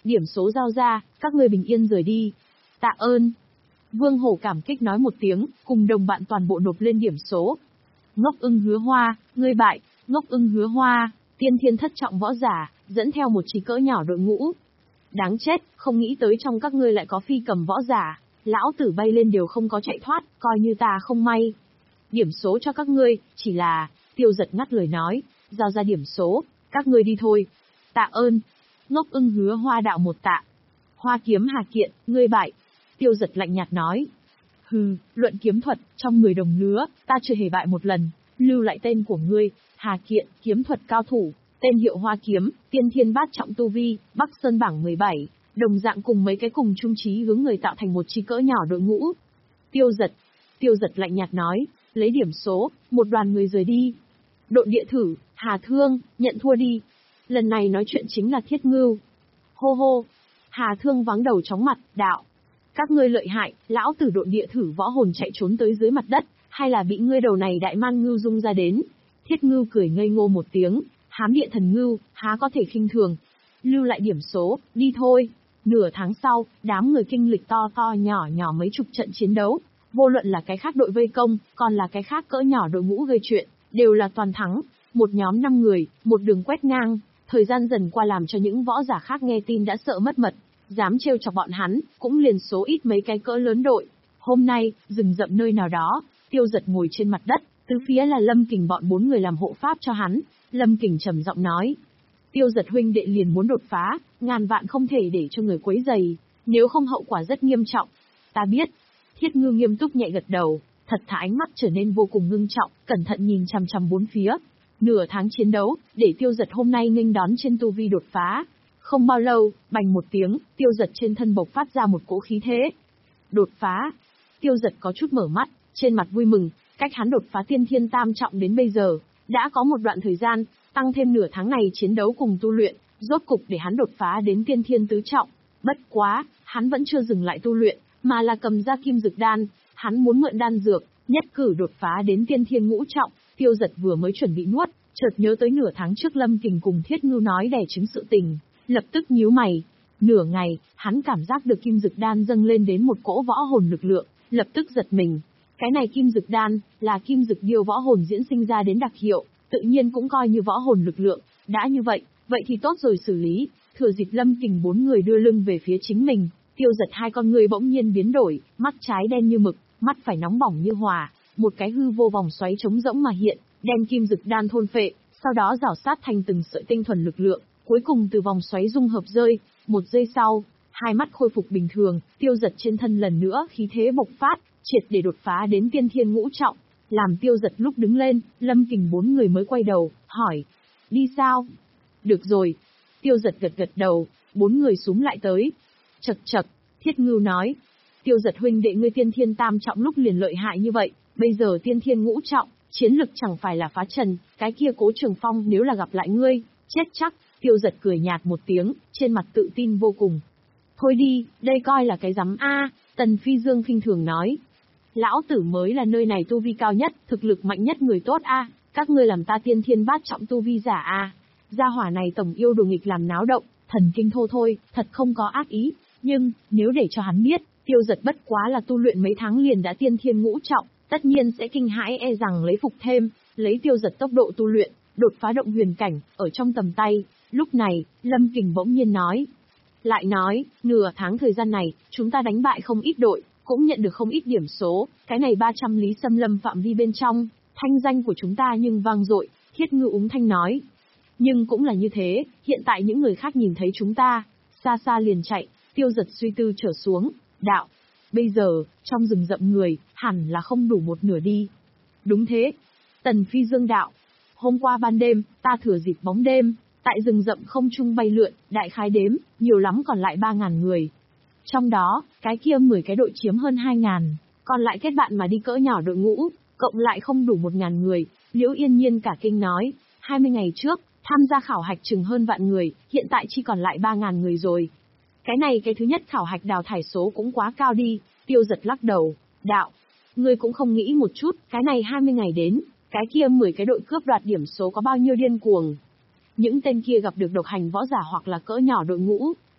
Speaker 1: Điểm số giao ra, các ngươi bình yên rời đi. Tạ ơn. Vương Hổ cảm kích nói một tiếng, cùng đồng bạn toàn bộ nộp lên điểm số. Ngốc Ưng Hứa Hoa, ngươi bại. Ngốc Ưng Hứa Hoa, tiên thiên thất trọng võ giả, dẫn theo một trí cỡ nhỏ đội ngũ. Đáng chết, không nghĩ tới trong các ngươi lại có phi cầm võ giả. Lão tử bay lên đều không có chạy thoát, coi như ta không may. Điểm số cho các ngươi, chỉ là... Tiêu Giật ngắt lời nói, giao ra điểm số, các ngươi đi thôi. Tạ ơn. Ngốc Ưng Hứa Hoa đạo một tạ. Hoa Kiếm Hà Kiện, ngươi bại. Tiêu Giật lạnh nhạt nói. Hừ, luận kiếm thuật, trong người đồng lứa, ta chưa hề bại một lần. Lưu lại tên của ngươi, Hà Kiện, kiếm thuật cao thủ, tên hiệu Hoa Kiếm, tiên thiên bát trọng tu vi, Bắc Sơn bảng mười bảy, đồng dạng cùng mấy cái cùng chung chí hướng người tạo thành một chi cỡ nhỏ đội ngũ. Tiêu Giật. Tiêu Giật lạnh nhạt nói, lấy điểm số, một đoàn người rời đi. Độn địa thử, Hà Thương, nhận thua đi. Lần này nói chuyện chính là Thiết Ngưu. Hô hô. Hà Thương vắng đầu chóng mặt, đạo. Các ngươi lợi hại, lão tử độn địa thử võ hồn chạy trốn tới dưới mặt đất, hay là bị ngươi đầu này đại man ngưu dung ra đến. Thiết Ngưu cười ngây ngô một tiếng, hám địa thần ngưu, há có thể khinh thường. Lưu lại điểm số, đi thôi. Nửa tháng sau, đám người kinh lịch to to nhỏ nhỏ mấy chục trận chiến đấu, vô luận là cái khác đội vây công, còn là cái khác cỡ nhỏ đội ngũ gây chuyện, đều là toàn thắng. Một nhóm năm người, một đường quét ngang, thời gian dần qua làm cho những võ giả khác nghe tin đã sợ mất mật, dám trêu chọc bọn hắn, cũng liền số ít mấy cái cỡ lớn đội. Hôm nay, rừng rậm nơi nào đó, Tiêu Giật ngồi trên mặt đất, tứ phía là Lâm Kình bọn bốn người làm hộ pháp cho hắn. Lâm Kình trầm giọng nói, Tiêu Giật huynh đệ liền muốn đột phá, ngàn vạn không thể để cho người quấy rầy, nếu không hậu quả rất nghiêm trọng. Ta biết. Thiết Ngưu nghiêm túc nhẹ gật đầu, thật thà ánh mắt trở nên vô cùng ngưng trọng, cẩn thận nhìn chằm chằm bốn phía. Nửa tháng chiến đấu, để Tiêu Giật hôm nay nghênh đón trên tu vi đột phá. Không bao lâu, bành một tiếng, Tiêu Giật trên thân bộc phát ra một cỗ khí thế. Đột phá. Tiêu Giật có chút mở mắt, trên mặt vui mừng, cách hắn đột phá tiên thiên tam trọng đến bây giờ, đã có một đoạn thời gian, tăng thêm nửa tháng này chiến đấu cùng tu luyện, rốt cục để hắn đột phá đến tiên thiên tứ trọng. Bất quá, hắn vẫn chưa dừng lại tu luyện, mà là cầm ra kim dược đan, hắn muốn mượn đan dược, nhất cử đột phá đến tiên thiên ngũ trọng. Tiêu Giật vừa mới chuẩn bị nuốt, chợt nhớ tới nửa tháng trước Lâm Kình cùng Thiết Ngưu nói đẻ trứng sự tình, lập tức nhíu mày. Nửa ngày, hắn cảm giác được kim dược đan dâng lên đến một cỗ võ hồn lực lượng, lập tức giật mình. Cái này kim dược đan, là kim dược điêu võ hồn diễn sinh ra đến đặc hiệu, tự nhiên cũng coi như võ hồn lực lượng. Đã như vậy, vậy thì tốt rồi xử lý. Thừa dịp Lâm Kình bốn người đưa lưng về phía chính mình, Tiêu Giật hai con người bỗng nhiên biến đổi, mắt trái đen như mực, mắt phải nóng bỏng như hỏa, một cái hư vô vòng xoáy trống rỗng mà hiện, đem kim dược đan thôn phệ, sau đó rảo sát thành từng sợi tinh thuần lực lượng, cuối cùng từ vòng xoáy dung hợp rơi. Một giây sau, hai mắt khôi phục bình thường, Tiêu Giật trên thân lần nữa khí thế bộc phát, triệt để đột phá đến tiên thiên ngũ trọng. Làm Tiêu Giật lúc đứng lên, Lâm Kình bốn người mới quay đầu, hỏi, đi sao? Được rồi. Tiêu Giật gật gật đầu, bốn người xúm lại tới. Chậc chậc, Thiết Ngưu nói, Tiêu Giật huynh đệ ngươi tiên thiên tam trọng lúc liền lợi hại như vậy, bây giờ tiên thiên ngũ trọng, chiến lực chẳng phải là phá trần, cái kia Cố Trường Phong nếu là gặp lại ngươi, chết chắc. Tiêu Giật cười nhạt một tiếng, trên mặt tự tin vô cùng. Thôi đi, đây coi là cái rắm a. Tần Phi Dương khinh thường nói. Lão tử mới là nơi này tu vi cao nhất, thực lực mạnh nhất người tốt a. Các ngươi làm ta tiên thiên bát trọng tu vi giả a. Gia hỏa này tổng yêu đồ nghịch làm náo động, thần kinh thô thôi, thật không có ác ý. Nhưng, nếu để cho hắn biết, Tiêu Giật bất quá là tu luyện mấy tháng liền đã tiên thiên ngũ trọng, tất nhiên sẽ kinh hãi e rằng lấy phục thêm, lấy Tiêu Giật tốc độ tu luyện, đột phá động huyền cảnh, ở trong tầm tay. Lúc này, Lâm Kình bỗng nhiên nói. Lại nói, nửa tháng thời gian này, chúng ta đánh bại không ít đội, cũng nhận được không ít điểm số, cái này ba trăm lý xâm lâm phạm vi bên trong, thanh danh của chúng ta nhưng vang dội. Thiết Ngưu úng thanh nói. Nhưng cũng là như thế, hiện tại những người khác nhìn thấy chúng ta, xa xa liền chạy. Tiêu Giật suy tư trở xuống, đạo. Bây giờ, trong rừng rậm người, hẳn là không đủ một nửa đi. Đúng thế. Tần Phi Dương đạo. Hôm qua ban đêm, ta thừa dịp bóng đêm, tại rừng rậm không trung bay lượn, đại khái đếm, nhiều lắm còn lại ba ngàn người. Trong đó, cái kia mười cái đội chiếm hơn hai ngàn, còn lại kết bạn mà đi cỡ nhỏ đội ngũ, cộng lại không đủ một ngàn người. Liễu Yên Nhiên cả kinh nói, hai mươi ngày trước, tham gia khảo hạch chừng hơn vạn người, hiện tại chỉ còn lại ba ngàn người rồi. Cái này cái thứ nhất khảo hạch đào thải số cũng quá cao đi. Tiêu Giật lắc đầu, đạo. Ngươi cũng không nghĩ một chút, cái này hai mươi ngày đến, cái kia mười cái đội cướp đoạt điểm số có bao nhiêu điên cuồng. Những tên kia gặp được độc hành võ giả hoặc là cỡ nhỏ đội ngũ,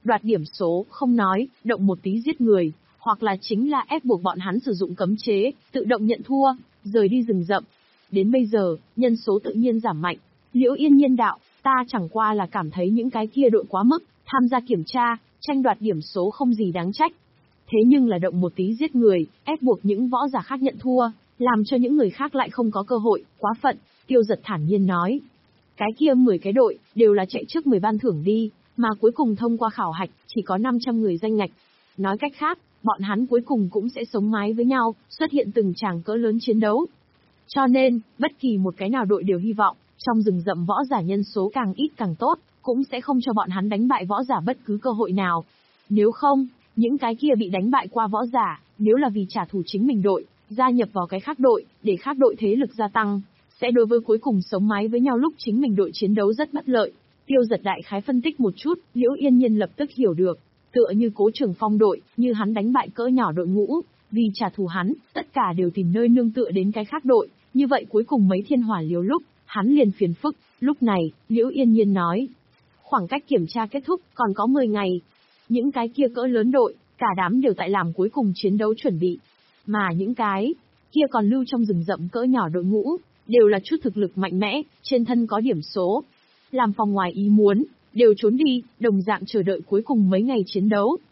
Speaker 1: Đoạt điểm số, không nói, động một tí giết người, hoặc là chính là ép buộc bọn hắn sử dụng cấm chế, tự động nhận thua, rời đi rừng rậm. Đến bây giờ, nhân số tự nhiên giảm mạnh. Liễu Yên Nhiên đạo, ta chẳng qua là cảm thấy những cái kia đội quá mức, tham gia kiểm tra, tranh đoạt điểm số không gì đáng trách. Thế nhưng là động một tí giết người, ép buộc những võ giả khác nhận thua, làm cho những người khác lại không có cơ hội, quá phận, Tiêu Giật thản nhiên nói. Cái kia mười cái đội, đều là chạy trước mười ban thưởng đi, mà cuối cùng thông qua khảo hạch, chỉ có năm trăm người danh ngạch. Nói cách khác, bọn hắn cuối cùng cũng sẽ sống mái với nhau, xuất hiện từng tràng cỡ lớn chiến đấu. Cho nên, bất kỳ một cái nào đội đều hy vọng, trong rừng rậm võ giả nhân số càng ít càng tốt, cũng sẽ không cho bọn hắn đánh bại võ giả bất cứ cơ hội nào. Nếu không, những cái kia bị đánh bại qua võ giả, nếu là vì trả thù chính mình đội, gia nhập vào cái khác đội, để khác đội thế lực gia tăng, sẽ đối với cuối cùng sống mái với nhau lúc chính mình đội chiến đấu rất bất lợi. Tiêu Giật đại khái phân tích một chút, Liễu Yên Nhiên lập tức hiểu được, tựa như Cố Trường Phong đội, như hắn đánh bại cỡ nhỏ đội ngũ, vì trả thù hắn, tất cả đều tìm nơi nương tựa đến cái khác đội, như vậy cuối cùng mấy thiên hỏa liều lúc, hắn liền phiền phức. Lúc này, Liễu Yên Nhiên nói, khoảng cách kiểm tra kết thúc còn có mười ngày. Những cái kia cỡ lớn đội, cả đám đều tại làm cuối cùng chiến đấu chuẩn bị. Mà những cái kia còn lưu trong rừng rậm cỡ nhỏ đội ngũ, đều là chút thực lực mạnh mẽ, trên thân có điểm số. Làm phòng ngoài ý muốn, đều trốn đi, đồng dạng chờ đợi cuối cùng mấy ngày chiến đấu.